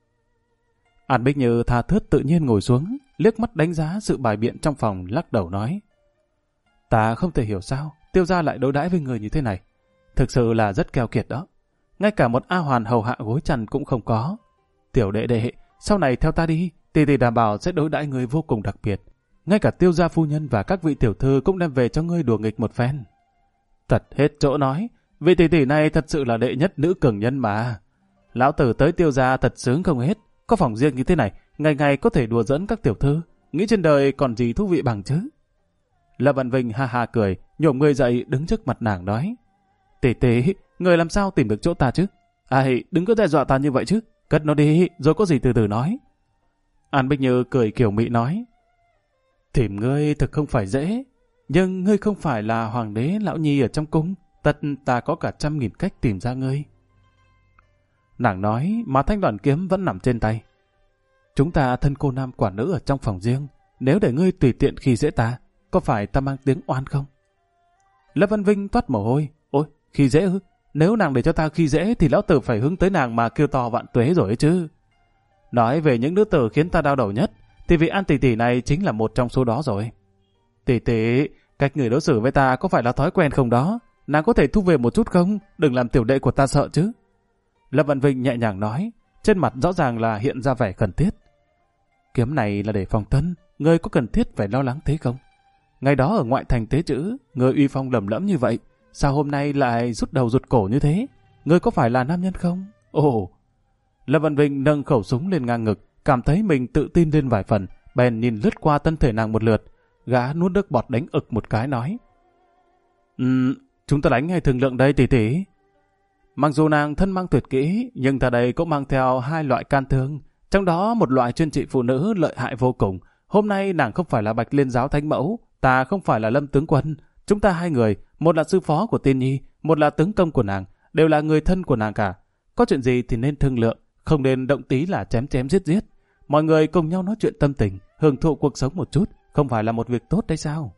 An Bích Như tha thướt tự nhiên ngồi xuống, liếc mắt đánh giá sự bài biện trong phòng, lắc đầu nói. Ta không thể hiểu sao Tiêu gia lại đối đãi với người như thế này. Thực sự là rất keo kiệt đó. Ngay cả một A Hoàn hầu hạ gối chăn cũng không có. Tiểu đệ đệ, sau này theo ta đi, tỷ tỷ đảm bảo sẽ đối đãi người vô cùng đặc biệt. Ngay cả Tiêu gia phu nhân và các vị tiểu thư cũng đem về cho ngươi đùa nghịch một phen. Thật hết chỗ nói, vị tỷ tỷ này thật sự là đệ nhất nữ cường nhân mà. Lão tử tới Tiêu gia thật sướng không hết. Có phòng riêng như thế này, ngày ngày có thể đùa giỡn các tiểu thư, nghĩ trên đời còn gì thú vị bằng chứ. Lâm Văn Vinh ha ha cười, nhổm người dậy đứng trước mặt nàng nói. Tỷ tỷ, người làm sao tìm được chỗ ta chứ? Đừng có đe dọa ta như vậy chứ, cất nó đi, rồi có gì từ từ nói. An Bích Như cười kiểu mị nói. Tìm ngươi thực không phải dễ, nhưng ngươi không phải là hoàng đế lão nhi ở trong cung, tất ta có cả 100.000 cách tìm ra ngươi. Nàng nói mà thanh đoàn kiếm vẫn nằm trên tay. Chúng ta thân cô nam quả nữ ở trong phòng riêng, nếu để ngươi tùy tiện khi dễ ta, có phải ta mang tiếng oan không? Lâm Văn Vinh toát mồ hôi. Ôi, khi dễ ư? Nếu nàng để cho ta khi dễ thì lão tử phải hướng tới nàng mà kêu to vạn tuế rồi ấy chứ. Nói về những nữ tử khiến ta đau đầu nhất, thì vị An tỷ tỷ này chính là một trong số đó rồi. Tỷ tỷ, cách người đối xử với ta có phải là thói quen không đó? Nàng có thể thu về một chút không? Đừng làm tiểu đệ của ta sợ chứ. Lâm Văn Vinh nhẹ nhàng nói, trên mặt rõ ràng là hiện ra vẻ cần thiết. Kiếm này là để phòng thân, ngươi có cần thiết phải lo lắng thế không? Ngày đó ở ngoại thành tế chữ, ngươi uy phong lầm lẫm như vậy, sao hôm nay lại rút đầu rụt cổ như thế? Ngươi có phải là nam nhân không? Ồ! Lâm Văn Vinh nâng khẩu súng lên ngang ngực, cảm thấy mình tự tin lên vài phần, bèn nhìn lướt qua thân thể nàng một lượt, gã nuốt nước bọt đánh ực một cái nói. Chúng ta đánh hay thương lượng đây tỷ tỷ? Mặc dù nàng thân mang tuyệt kỹ, nhưng ta đây cũng mang theo 2 loại can thương, trong đó một loại chuyên trị phụ nữ lợi hại vô cùng. Hôm nay nàng không phải là Bạch Liên giáo thánh mẫu, ta không phải là Lâm tướng quân. Chúng ta 2 người, một là sư phó của Tiên Nhi, một là tướng công của nàng, đều là người thân của nàng cả. Có chuyện gì thì nên thương lượng, không nên động tí là chém chém giết giết. Mọi người cùng nhau nói chuyện tâm tình, hưởng thụ cuộc sống một chút, không phải là một việc tốt đấy sao?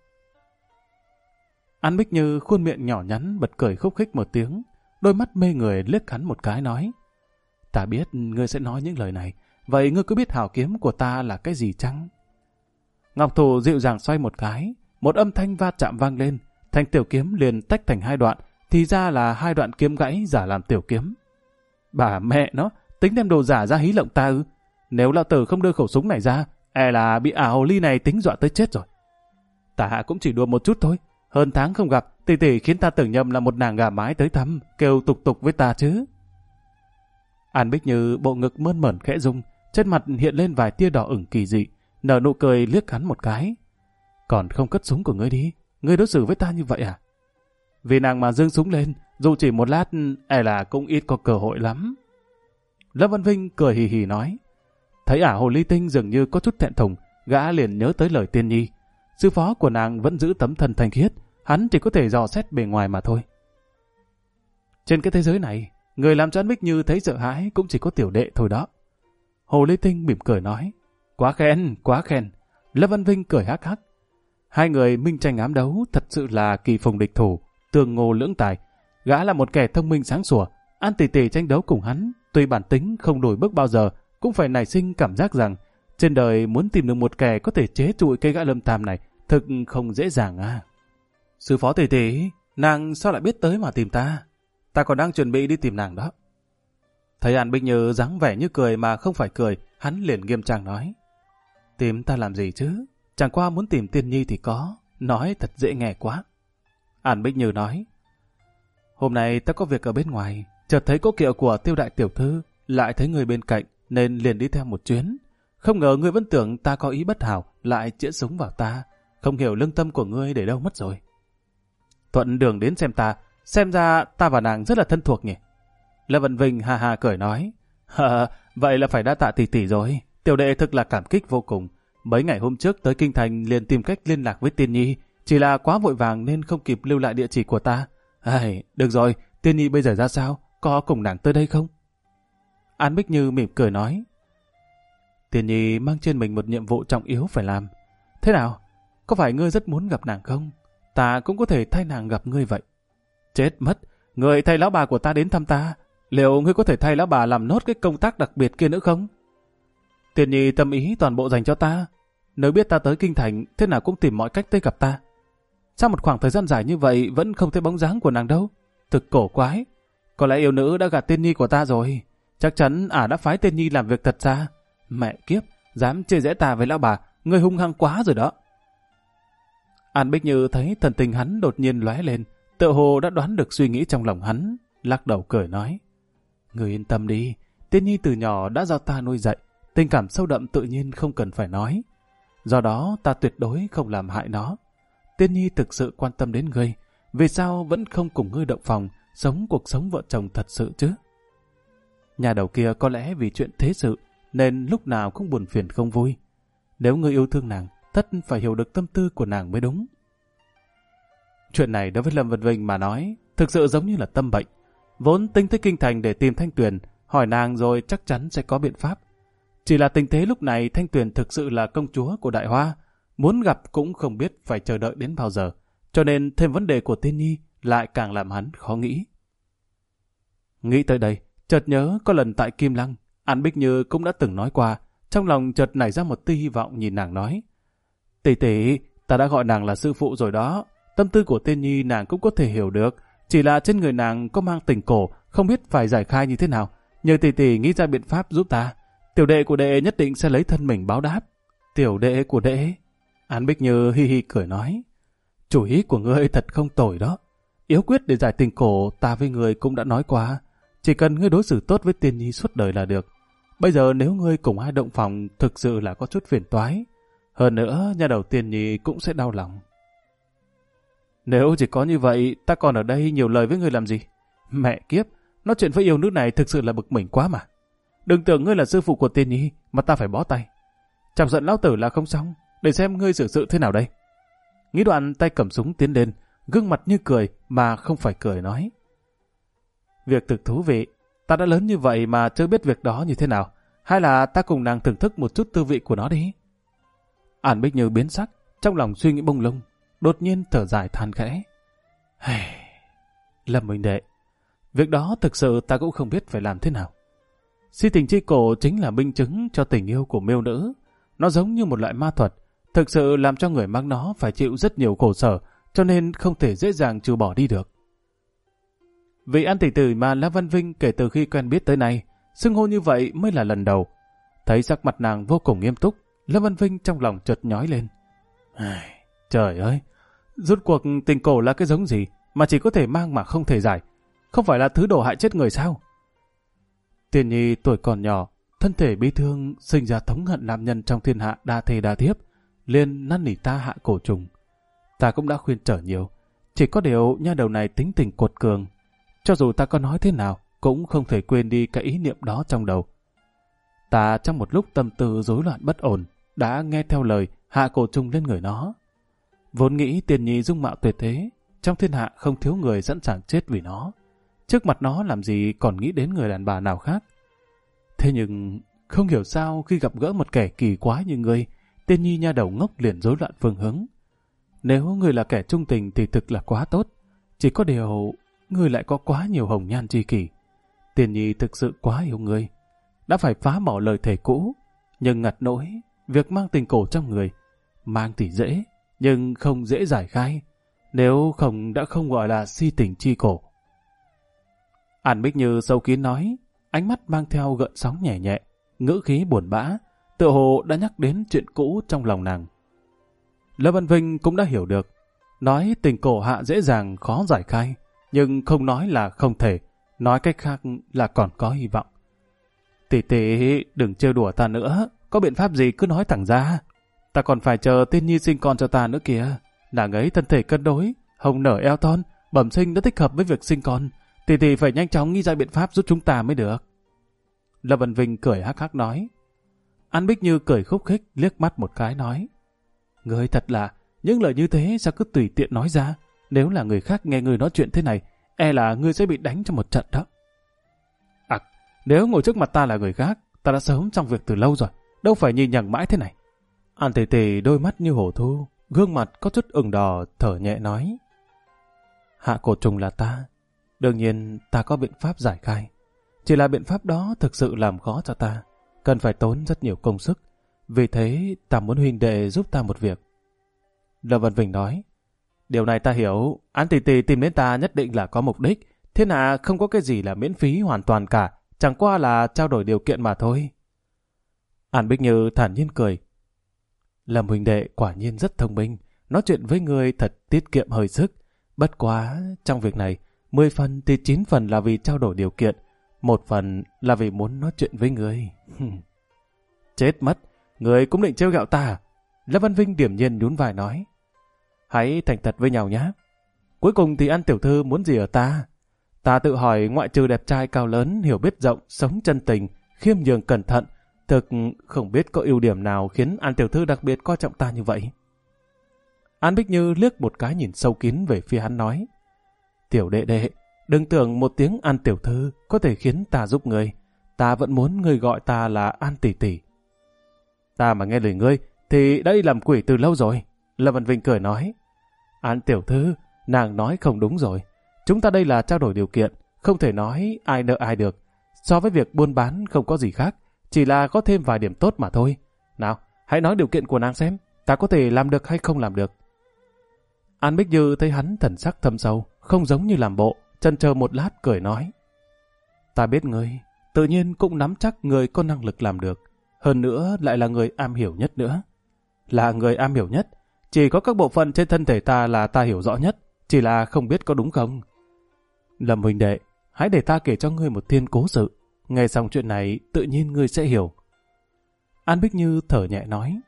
An Bích Như khuôn miệng nhỏ nhắn bật cười khúc khích một tiếng, đôi mắt mê người liếc hắn một cái nói. Ta biết ngươi sẽ nói những lời này, vậy ngươi có biết hảo kiếm của ta là cái gì chăng? Ngọc thủ dịu dàng xoay một cái, một âm thanh va chạm vang lên, thanh tiểu kiếm liền tách thành 2 đoạn, thì ra là 2 đoạn kiếm gãy giả làm tiểu kiếm. Bà mẹ nó, tính đem đồ giả ra hí lộng ta ư? Nếu lão tử không đưa khẩu súng này ra, là bị ả hồ ly này tính dọa tới chết rồi. Ta cũng chỉ đùa một chút thôi, hơn tháng không gặp, tỷ tỷ khiến ta tưởng nhầm là một nàng gà mái tới thăm, kêu tục tục với ta chứ. An Bích Như bộ ngực mơn mởn khẽ rung, trên mặt hiện lên vài tia đỏ ửng kỳ dị, nở nụ cười liếc hắn một cái. Còn không cất súng của ngươi đi, ngươi đối xử với ta như vậy à? Vì nàng mà giương súng lên, dù chỉ một lát, là cũng ít có cơ hội lắm. Lâm Văn Vinh cười hì hì nói. Thấy ả hồ ly tinh dường như có chút thẹn thùng, gã liền nhớ tới lời Tiên Nhi. Sư phó của nàng vẫn giữ tấm thân thanh khiết, hắn chỉ có thể dò xét bề ngoài mà thôi. Trên cái thế giới này, người làm cho An Bích Như thấy sợ hãi cũng chỉ có tiểu đệ thôi đó. Hồ ly tinh mỉm cười nói. Quá khen, quá khen. Lâm Văn Vinh cười hắc hắc. 2 người minh tranh ám đấu thật sự là kỳ phùng địch thủ, tương ngô lưỡng tài. Gã là một kẻ thông minh sáng sủa, An tỷ tỷ tranh đấu cùng hắn, tuy bản tính không đổi bước bao giờ, cũng phải nảy sinh cảm giác rằng trên đời muốn tìm được một kẻ có thể chế trụ cây gã lâm tam này thực không dễ dàng à. Sư phó tỷ tỷ, nàng sao lại biết tới mà tìm ta? Ta còn đang chuẩn bị đi tìm nàng đó. Thấy An Bích Như dáng vẻ như cười mà không phải cười, hắn liền nghiêm trang nói. Tìm ta làm gì chứ? Chẳng qua muốn tìm Tiên Nhi thì có, nói thật dễ nghe quá. An Bích Như nói. Hôm nay ta có việc ở bên ngoài, chợt thấy cỗ kiệu của Tiêu đại tiểu thư, lại thấy người bên cạnh nên liền đi theo một chuyến. Không ngờ ngươi vẫn tưởng ta có ý bất hảo, lại chĩa súng vào ta. Không hiểu lương tâm của ngươi để đâu mất rồi. Thuận đường đến xem ta, xem ra ta và nàng rất là thân thuộc nhỉ. Lâm Văn Vinh ha ha cười nói. Vậy là phải đa tạ tỷ tỷ rồi. Tiểu đệ thực là cảm kích vô cùng. Mấy ngày hôm trước tới Kinh Thành liền tìm cách liên lạc với Tiên Nhi, chỉ là quá vội vàng nên không kịp lưu lại địa chỉ của ta. Được rồi, Tiên Nhi bây giờ ra sao? Có cùng nàng tới đây không? An Bích Như mỉm cười nói. Tiên Nhi mang trên mình một nhiệm vụ trọng yếu phải làm. Thế nào? Có phải ngươi rất muốn gặp nàng không? Ta cũng có thể thay nàng gặp ngươi vậy. Chết mất, Người thay lão bà của ta đến thăm ta, liệu ngươi có thể thay lão bà làm nốt cái công tác đặc biệt kia nữa không? Tiên nhi tâm ý toàn bộ dành cho ta, nếu biết ta tới kinh thành, thế nào cũng tìm mọi cách tới gặp ta. Sau một khoảng thời gian dài như vậy vẫn không thấy bóng dáng của nàng đâu. Thực cổ quái. Có lẽ yêu nữ đã gạt Tiên nhi của ta rồi. Chắc chắn đã phái Tiên nhi làm việc thật ra. Mẹ kiếp, dám chê rẽ ta với lão bà, ngươi hung hăng quá rồi đó. An Bích Như thấy thần tình hắn đột nhiên lóe lên, tựa hồ đã đoán được suy nghĩ trong lòng hắn, lắc đầu cười nói: Ngươi yên tâm đi, Tiên nhi từ nhỏ đã do ta nuôi dạy, tình cảm sâu đậm tự nhiên không cần phải nói. Do đó ta tuyệt đối không làm hại nó. Tiên nhi thực sự quan tâm đến ngươi, vì sao vẫn không cùng ngươi động phòng, sống cuộc sống vợ chồng thật sự chứ? Nhà đầu kia có lẽ vì chuyện thế sự, nên lúc nào cũng buồn phiền không vui. Nếu ngươi yêu thương nàng, tất phải hiểu được tâm tư của nàng mới đúng. Chuyện này đối với Lâm Vân Vinh mà nói, thực sự giống như là tâm bệnh. Vốn tính tới kinh thành để tìm Thanh Tuyền, hỏi nàng rồi chắc chắn sẽ có biện pháp. Chỉ là tình thế lúc này Thanh Tuyền thực sự là công chúa của Đại Hoa, muốn gặp cũng không biết phải chờ đợi đến bao giờ, cho nên thêm vấn đề của Tiên nhi lại càng làm hắn khó nghĩ. Nghĩ tới đây, chợt nhớ có lần tại Kim Lăng, An Bích Như cũng đã từng nói qua, trong lòng chợt nảy ra một tia hy vọng nhìn nàng nói: Tỷ tỷ, ta đã gọi nàng là sư phụ rồi đó, tâm tư của Tiên nhi nàng cũng có thể hiểu được, chỉ là trên người nàng có mang tình cổ, không biết phải giải khai như thế nào, nhờ tỷ tỷ nghĩ ra biện pháp giúp ta. Tiểu đệ của đệ nhất định sẽ lấy thân mình báo đáp. Tiểu đệ của đệ? An Bích Như hi hi cười nói: Chủ ý của ngươi thật không tồi đó. Yếu quyết để giải tình cổ ta với ngươi cũng đã nói qua. Chỉ cần ngươi đối xử tốt với Tiên nhi suốt đời là được. Bây giờ nếu ngươi cùng ai động phòng thực sự là có chút phiền toái. Hơn nữa nhà đầu Tiên nhi cũng sẽ đau lòng. Nếu chỉ có như vậy, ta còn ở đây nhiều lời với ngươi làm gì? Mẹ kiếp, nói chuyện với yêu nữ này thực sự là bực mình quá mà. Đừng tưởng ngươi là sư phụ của Tiên nhi mà ta phải bó tay. Chọc giận lão tử là không xong, để xem ngươi xử sự thế nào đây. Nghĩ đoạn tay cầm súng tiến lên, gương mặt như cười mà không phải cười nói: Việc thực thú vị, ta đã lớn như vậy mà chưa biết việc đó như thế nào, hay là ta cùng nàng thưởng thức một chút tư vị của nó đi. An Bích Như biến sắc, trong lòng suy nghĩ bông lung, đột nhiên thở dài than khẽ: Lâm huynh đệ, việc đó thực sự ta cũng không biết phải làm thế nào. Si tình chi cổ chính là minh chứng cho tình yêu của miêu nữ. Nó giống như một loại ma thuật, thực sự làm cho người mang nó phải chịu rất nhiều khổ sở, cho nên không thể dễ dàng trừ bỏ đi được. Vì An tỷ tử mà La Văn Vinh kể từ khi quen biết tới nay, xưng hô như vậy mới là lần đầu. Thấy sắc mặt nàng vô cùng nghiêm túc, La Văn Vinh trong lòng chợt nhói lên. Trời ơi, rốt cuộc tình cổ là cái giống gì mà chỉ có thể mang mà không thể giải, không phải là thứ đổ hại chết người sao? Tiên nhi tuổi còn nhỏ, thân thể bi thương, sinh ra thống hận nam nhân trong thiên hạ đa thê đa thiếp, liền năn nỉ ta hạ cổ trùng. Ta cũng đã khuyên trở nhiều, chỉ có điều nha đầu này tính tình cuột cường. Cho dù ta có nói thế nào, cũng không thể quên đi cái ý niệm đó trong đầu. Ta trong một lúc tâm tư rối loạn bất ổn, đã nghe theo lời hạ cổ trùng lên người nó. Vốn nghĩ Tiên nhi dung mạo tuyệt thế, trong thiên hạ không thiếu người sẵn sàng chết vì nó. Trước mặt nó làm gì còn nghĩ đến người đàn bà nào khác. Thế nhưng không hiểu sao khi gặp gỡ một kẻ kỳ quái như ngươi, Tiên nhi nha đầu ngốc liền rối loạn phương hướng. Nếu ngươi là kẻ trung tình thì thực là quá tốt. Chỉ có điều ngươi lại có quá nhiều hồng nhan tri kỷ. Tiên nhi thực sự quá yêu ngươi, đã phải phá bỏ lời thề cũ. Nhưng ngặt nỗi việc mang tình cổ trong người, mang thì dễ nhưng không dễ giải khai, nếu không đã không gọi là si tình chi cổ. An Bích Như sâu kín nói, ánh mắt mang theo gợn sóng nhẹ nhẹ, ngữ khí buồn bã, tựa hồ đã nhắc đến chuyện cũ trong lòng nàng. Lâm Văn Vinh cũng đã hiểu được, nói tình cổ hạ dễ dàng khó giải khai, nhưng không nói là không thể, nói cách khác là còn có hy vọng. Tỷ tỷ đừng trêu đùa ta nữa, có biện pháp gì cứ nói thẳng ra. Ta còn phải chờ Tiên nhi sinh con cho ta nữa kìa. Nàng ấy thân thể cân đối, hồng nở eo thon, bẩm sinh đã thích hợp với việc sinh con. Tỷ tỷ phải nhanh chóng nghĩ ra biện pháp giúp chúng ta mới được. Lâm Văn Vinh cười hắc hắc nói. An Bích Như cười khúc khích, liếc mắt một cái nói. Ngươi thật là, những lời như thế sao cứ tùy tiện nói ra. Nếu là người khác nghe ngươi nói chuyện thế này, e là ngươi sẽ bị đánh trong một trận đó. À, nếu ngồi trước mặt ta là người khác, ta đã sớm xong việc từ lâu rồi, đâu phải nhìn nhằng mãi thế này. An Tỷ Tỷ đôi mắt như hổ thu, gương mặt có chút ửng đỏ, thở nhẹ nói. Hạ cổ trùng là ta, Đương nhiên ta có biện pháp giải khai. Chỉ là biện pháp đó thực sự làm khó cho ta, cần phải tốn rất nhiều công sức. Vì thế ta muốn huynh đệ giúp ta một việc. Lâm Văn Vinh nói, điều này ta hiểu, An tỷ tỷ tìm đến ta nhất định là có mục đích. Thiên hạ không có cái gì là miễn phí hoàn toàn cả, chẳng qua là trao đổi điều kiện mà thôi. An Bích Như thản nhiên cười. Lâm huynh đệ quả nhiên rất thông minh, nói chuyện với người thật tiết kiệm hơi sức. Bất quá, trong việc này, 10 phần thì 9 phần là vì trao đổi điều kiện, 1 phần là vì muốn nói chuyện với người. Chết mất, người cũng định trêu ghẹo ta. Lâm Văn Vinh điểm nhiên nhún vai nói. Hãy thành thật với nhau nhé. Cuối cùng thì An tiểu thư muốn gì ở ta? Ta tự hỏi ngoại trừ đẹp trai cao lớn, hiểu biết rộng, sống chân tình, khiêm nhường cẩn thận, thực không biết có ưu điểm nào khiến An tiểu thư đặc biệt coi trọng ta như vậy. An Bích Như liếc một cái nhìn sâu kín về phía hắn nói. Tiểu đệ đệ, đừng tưởng một tiếng An tiểu thư có thể khiến ta giúp người. Ta vẫn muốn người gọi ta là An tỷ tỷ. Ta mà nghe lời ngươi thì đã đi làm quỷ từ lâu rồi. Lâm Văn Vinh cười nói. An tiểu thư, nàng nói không đúng rồi. Chúng ta đây là trao đổi điều kiện, không thể nói ai nợ ai được. So với việc buôn bán không có gì khác, chỉ là có thêm vài điểm tốt mà thôi. Nào, hãy nói điều kiện của nàng xem, ta có thể làm được hay không làm được. An Bích Như thấy hắn thần sắc thâm sâu, không giống như làm bộ, chần chờ một lát cười nói. Ta biết ngươi, tự nhiên cũng nắm chắc ngươi có năng lực làm được. Hơn nữa lại là người am hiểu nhất nữa. Là người am hiểu nhất, chỉ có các bộ phận trên thân thể ta là ta hiểu rõ nhất, chỉ là không biết có đúng không. Lâm huynh đệ, hãy để ta kể cho ngươi một thiên cố sự. Nghe xong chuyện này, tự nhiên ngươi sẽ hiểu. An Bích Như thở nhẹ nói.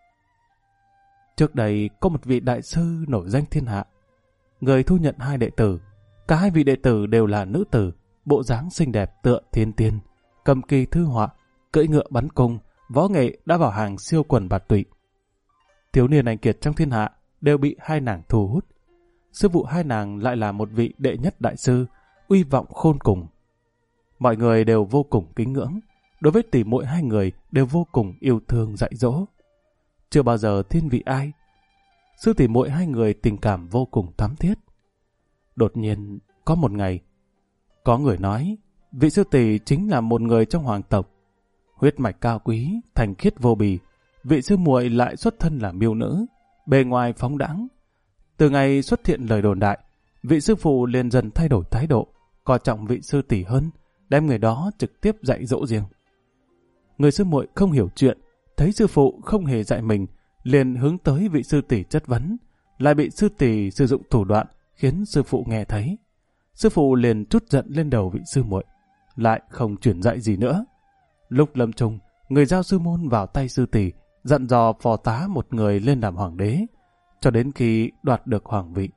Trước đây có một vị đại sư nổi danh thiên hạ. Người thu nhận 2 đệ tử. Cả 2 vị đệ tử đều là nữ tử, bộ dáng xinh đẹp tựa thiên tiên, cầm kỳ thư họa, cưỡi ngựa bắn cung, võ nghệ đã vào hàng siêu quần bạt tụy. Thiếu niên anh kiệt trong thiên hạ đều bị 2 nàng thu hút. Sư phụ 2 nàng lại là một vị đệ nhất đại sư, uy vọng khôn cùng. Mọi người đều vô cùng kính ngưỡng, đối với tỷ muội 2 người đều vô cùng yêu thương dạy dỗ. Chưa bao giờ thiên vị ai. Sư tỷ muội 2 người tình cảm vô cùng thắm thiết. Đột nhiên, có một ngày, có người nói, vị sư tỷ chính là một người trong hoàng tộc. Huyết mạch cao quý, thành khiết vô bì, vị sư muội lại xuất thân là miêu nữ, bề ngoài phóng đãng. Từ ngày xuất hiện lời đồn đại, vị sư phụ liền dần thay đổi thái độ, coi trọng vị sư tỷ hơn, đem người đó trực tiếp dạy dỗ riêng. Người sư muội không hiểu chuyện, thấy sư phụ không hề dạy mình, liền hướng tới vị sư tỷ chất vấn, lại bị sư tỷ sử dụng thủ đoạn khiến sư phụ nghe thấy. Sư phụ liền trút giận lên đầu vị sư muội, lại không truyền dạy gì nữa. Lúc lâm chung, người giao sư môn vào tay sư tỷ, dặn dò phò tá một người lên làm hoàng đế, cho đến khi đoạt được hoàng vị.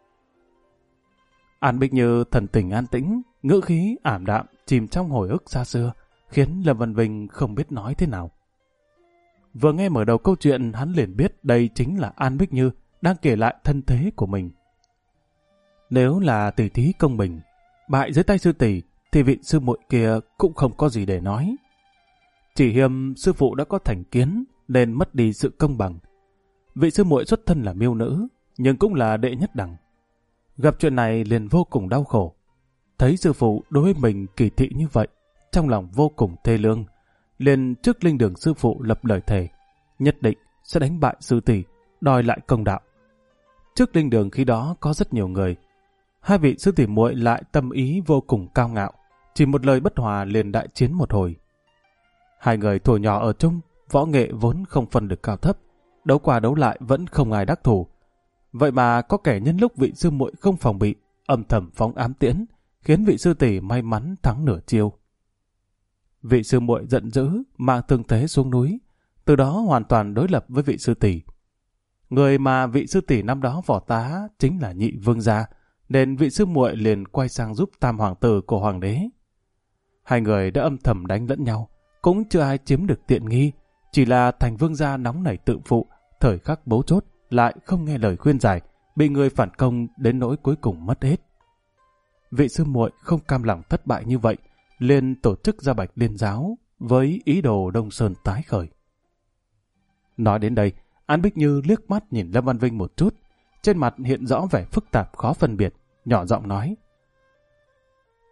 An Bích Như thần tình an tĩnh, ngữ khí ảm đạm, chìm trong hồi ức xa xưa, khiến Lâm Văn Vinh không biết nói thế nào. Vừa nghe mở đầu câu chuyện, hắn liền biết đây chính là An Bích Như đang kể lại thân thế của mình. Nếu là tỷ thí công bình, bại dưới tay sư tỷ, thì vị sư muội kia cũng không có gì để nói. Chỉ hiềm sư phụ đã có thành kiến nên mất đi sự công bằng. Vị sư muội xuất thân là miêu nữ, nhưng cũng là đệ nhất đẳng. Gặp chuyện này liền vô cùng đau khổ. Thấy sư phụ đối với mình kỳ thị như vậy, trong lòng vô cùng thê lương, liền trước linh đường sư phụ lập lời thề, nhất định sẽ đánh bại sư tỷ, đòi lại công đạo. Trước linh đường khi đó có rất nhiều người. 2 vị sư tỷ muội lại tâm ý vô cùng cao ngạo, chỉ một lời bất hòa liền đại chiến một hồi. 2 người thuở nhỏ ở chung, võ nghệ vốn không phân được cao thấp, đấu qua đấu lại vẫn không ai đắc thủ. Vậy mà có kẻ nhân lúc vị sư muội không phòng bị, âm thầm phóng ám tiễn, khiến vị sư tỷ may mắn thắng nửa chiêu. Vị sư muội giận dữ, mang thương thế xuống núi, từ đó hoàn toàn đối lập với vị sư tỷ. Người mà vị sư tỷ năm đó võ tá chính là Nhị Vương gia, nên vị sư muội liền quay sang giúp tam hoàng tử của hoàng đế. 2 người đã âm thầm đánh lẫn nhau, cũng chưa ai chiếm được tiện nghi, chỉ là thành vương gia nóng nảy tự phụ, thời khắc bấu chốt lại không nghe lời khuyên giải, bị người phản công đến nỗi cuối cùng mất hết. Vị sư muội không cam lòng thất bại như vậy, liền tổ chức ra Bạch Liên giáo với ý đồ Đông Sơn tái khởi. Nói đến đây, An Bích Như liếc mắt nhìn Lâm Văn Vinh một chút, trên mặt hiện rõ vẻ phức tạp khó phân biệt, nhỏ giọng nói: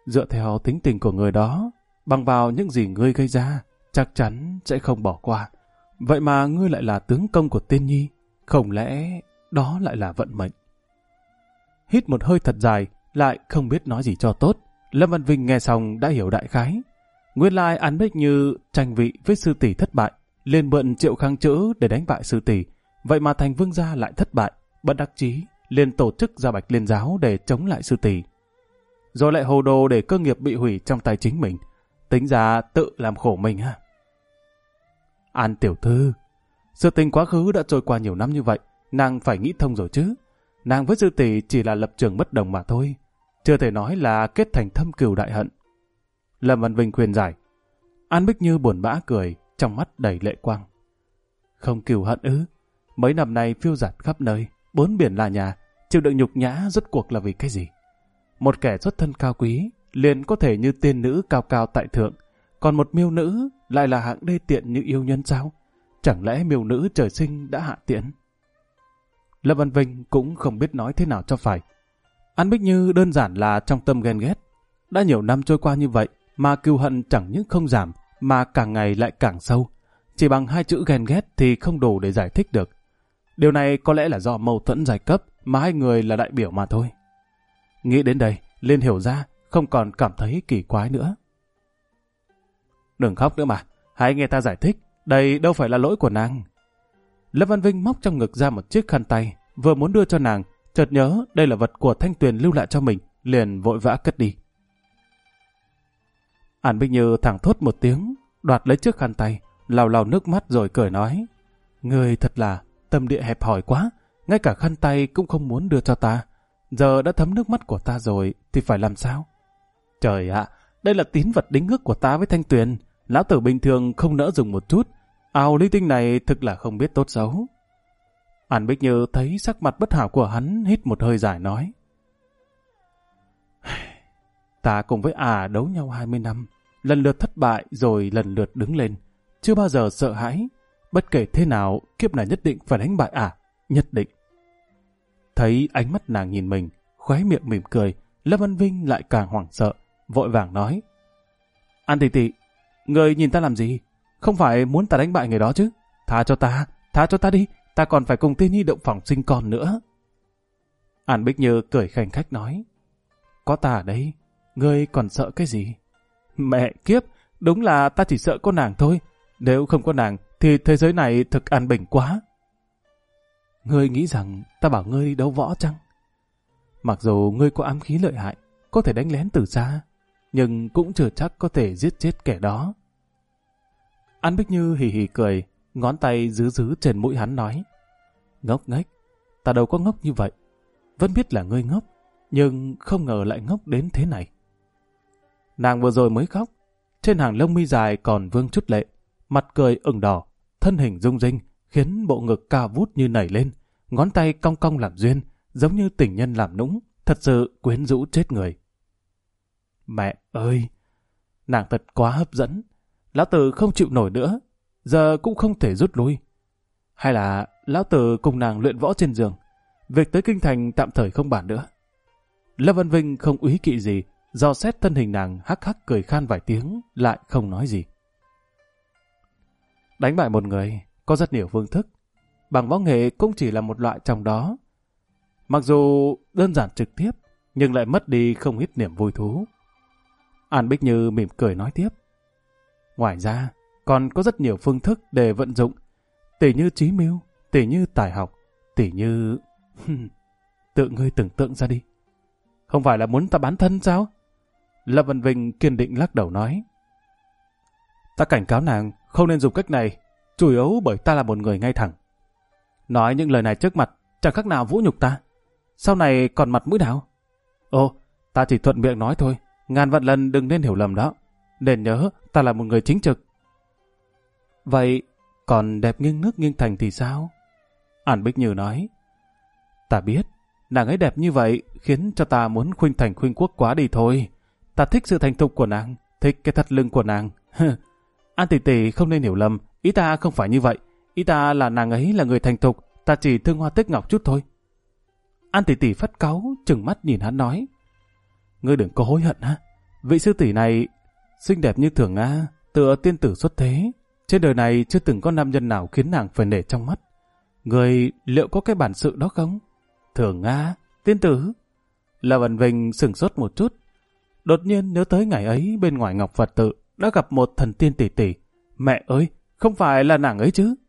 Dựa theo tính tình của người đó, bằng vào những gì ngươi gây ra, chắc chắn sẽ không bỏ qua. Vậy mà ngươi lại là tướng công của Tiên Nhi, không lẽ đó lại là vận mệnh? Hít một hơi thật dài, lại không biết nói gì cho tốt. Lâm Văn Vinh nghe xong đã hiểu đại khái. Nguyên lai An Bích Như tranh vị với sư tỷ thất bại, liền mượn Triệu Khang Chữ để đánh bại sư tỷ. Vậy mà thành vương gia lại thất bại, bất đắc chí liền tổ chức ra Bạch Liên giáo để chống lại sư tỷ. Rồi lại hồ đồ để cơ nghiệp bị hủy trong tay chính mình, tính ra tự làm khổ mình ha. An tiểu thư, sự tình quá khứ đã trôi qua nhiều năm như vậy, nàng phải nghĩ thông rồi chứ. Nàng với sư tỷ chỉ là lập trường bất đồng mà thôi, chưa thể nói là kết thành thâm cừu đại hận. Lâm Văn Vinh khuyên giải. An Bích Như buồn bã cười, trong mắt đầy lệ quang. Không cừu hận ư? Mấy năm nay phiêu dạt khắp nơi, bốn biển là nhà, chịu đựng nhục nhã rốt cuộc là vì cái gì? Một kẻ xuất thân cao quý liền có thể như tiên nữ cao cao tại thượng, còn một miêu nữ lại là hạng đê tiện như yêu nhân sao? Chẳng lẽ miêu nữ trời sinh đã hạ tiện? Lâm Văn Vinh cũng không biết nói thế nào cho phải. An Bích Như đơn giản là trong tâm ghen ghét. Đã nhiều năm trôi qua như vậy mà cừu hận chẳng những không giảm mà càng ngày lại càng sâu. Chỉ bằng hai chữ ghen ghét thì không đủ để giải thích được. Điều này có lẽ là do mâu thuẫn giai cấp mà hai người là đại biểu mà thôi. Nghĩ đến đây, liền hiểu ra, không còn cảm thấy kỳ quái nữa. Đừng khóc nữa mà, hãy nghe ta giải thích, đây đâu phải là lỗi của nàng. Lâm Văn Vinh móc trong ngực ra một chiếc khăn tay, vừa muốn đưa cho nàng, chợt nhớ đây là vật của Thanh Tuyền lưu lại cho mình, liền vội vã cất đi. An Bích Như thẳng thốt một tiếng, đoạt lấy chiếc khăn tay, lau lau nước mắt rồi cười nói: Ngươi thật là tâm địa hẹp hòi quá, ngay cả khăn tay cũng không muốn đưa cho ta. Giờ đã thấm nước mắt của ta rồi thì phải làm sao? Trời ạ, đây là tín vật đính ước của ta với Thanh Tuyền, lão tử bình thường không nỡ dùng một chút. Ào linh tinh này thực là không biết tốt xấu. An Bích Như thấy sắc mặt bất hảo của hắn, hít một hơi dài nói: Ta cùng với đấu nhau 20 năm, lần lượt thất bại rồi lần lượt đứng lên, chưa bao giờ sợ hãi. Bất kể thế nào, kiếp này nhất định phải đánh bại nhất định. Thấy ánh mắt nàng nhìn mình, khóe miệng mỉm cười, Lâm Văn Vinh lại càng hoảng sợ, vội vàng nói: An tỷ tỷ, người nhìn ta làm gì? Không phải muốn ta đánh bại người đó chứ? Tha cho ta đi, ta còn phải cùng Tiên Nhi động phòng sinh con nữa. An Bích Như cười khanh khách nói: Có ta ở đây, ngươi còn sợ cái gì? Mẹ kiếp, đúng là ta chỉ sợ có nàng thôi. Nếu không có nàng thì thế giới này thực an bình quá. Ngươi nghĩ rằng ta bảo ngươi đấu võ chăng? Mặc dù ngươi có ám khí lợi hại, có thể đánh lén từ xa, nhưng cũng chưa chắc có thể giết chết kẻ đó. An Bích Như hì hì cười, ngón tay giữ trên mũi hắn nói: Ngốc nghếch, ta đâu có ngốc như vậy. Vẫn biết là ngươi ngốc, nhưng không ngờ lại ngốc đến thế này. Nàng vừa rồi mới khóc, trên hàng lông mi dài còn vương chút lệ, mặt cười ửng đỏ, thân hình rung rinh, khiến bộ ngực cao vút như nảy lên, ngón tay cong cong làm duyên, giống như tình nhân làm nũng, thật sự quyến rũ chết người. Mẹ ơi, nàng thật quá hấp dẫn, lão tử không chịu nổi nữa, giờ cũng không thể rút lui. Hay là lão tử cùng nàng luyện võ trên giường, việc tới kinh thành tạm thời không bàn nữa. Lâm Văn Vinh không úy kỵ gì, dò xét thân hình nàng, hắc hắc cười khan vài tiếng, lại không nói gì. Đánh bại một người có rất nhiều phương thức, bằng võ nghệ cũng chỉ là một loại trong đó. Mặc dù đơn giản trực tiếp, nhưng lại mất đi không ít niềm vui thú. An Bích Như mỉm cười nói tiếp: Ngoài ra, còn có rất nhiều phương thức để vận dụng, tỉ như trí mưu, tỉ như tài học, tỉ như... Tự ngươi tưởng tượng ra đi. Không phải là muốn ta bán thân sao? Lâm Văn Vinh kiên định lắc đầu nói: Ta cảnh cáo nàng không nên dùng cách này, chủ yếu bởi ta là một người ngay thẳng. Nói những lời này trước mặt chẳng khác nào vũ nhục ta. Sau này còn mặt mũi nào? Ồ, ta chỉ thuận miệng nói thôi, ngàn vạn lần đừng nên hiểu lầm đó. Nên nhớ ta là một người chính trực. Vậy còn đẹp nghiêng nước nghiêng thành thì sao? An Bích Như nói: Ta biết, nàng ấy đẹp như vậy khiến cho ta muốn khuynh thành khuynh quốc quá đi thôi. Ta thích sự thành thục của nàng, thích cái thắt lưng của nàng. An tỷ tỷ không nên hiểu lầm, ý ta không phải như vậy. Ý ta là nàng ấy là người thành thục, ta chỉ thương hoa tiếc ngọc chút thôi. An tỷ tỷ phát cáu, trừng mắt nhìn hắn nói: Ngươi đừng có hối hận ha. Vị sư tỷ này xinh đẹp như Thường Nga, tựa tiên tử xuất thế. Trên đời này chưa từng có nam nhân nào khiến nàng phải nể trong mắt. Người liệu có cái bản sự đó không? Thường Nga, tiên tử. Là Vân Vinh sửng sốt một chút. Đột nhiên nhớ tới ngày ấy bên ngoài Ngọc Phật tự đã gặp một thần tiên tỷ tỷ. Mẹ ơi, không phải là nàng ấy chứ?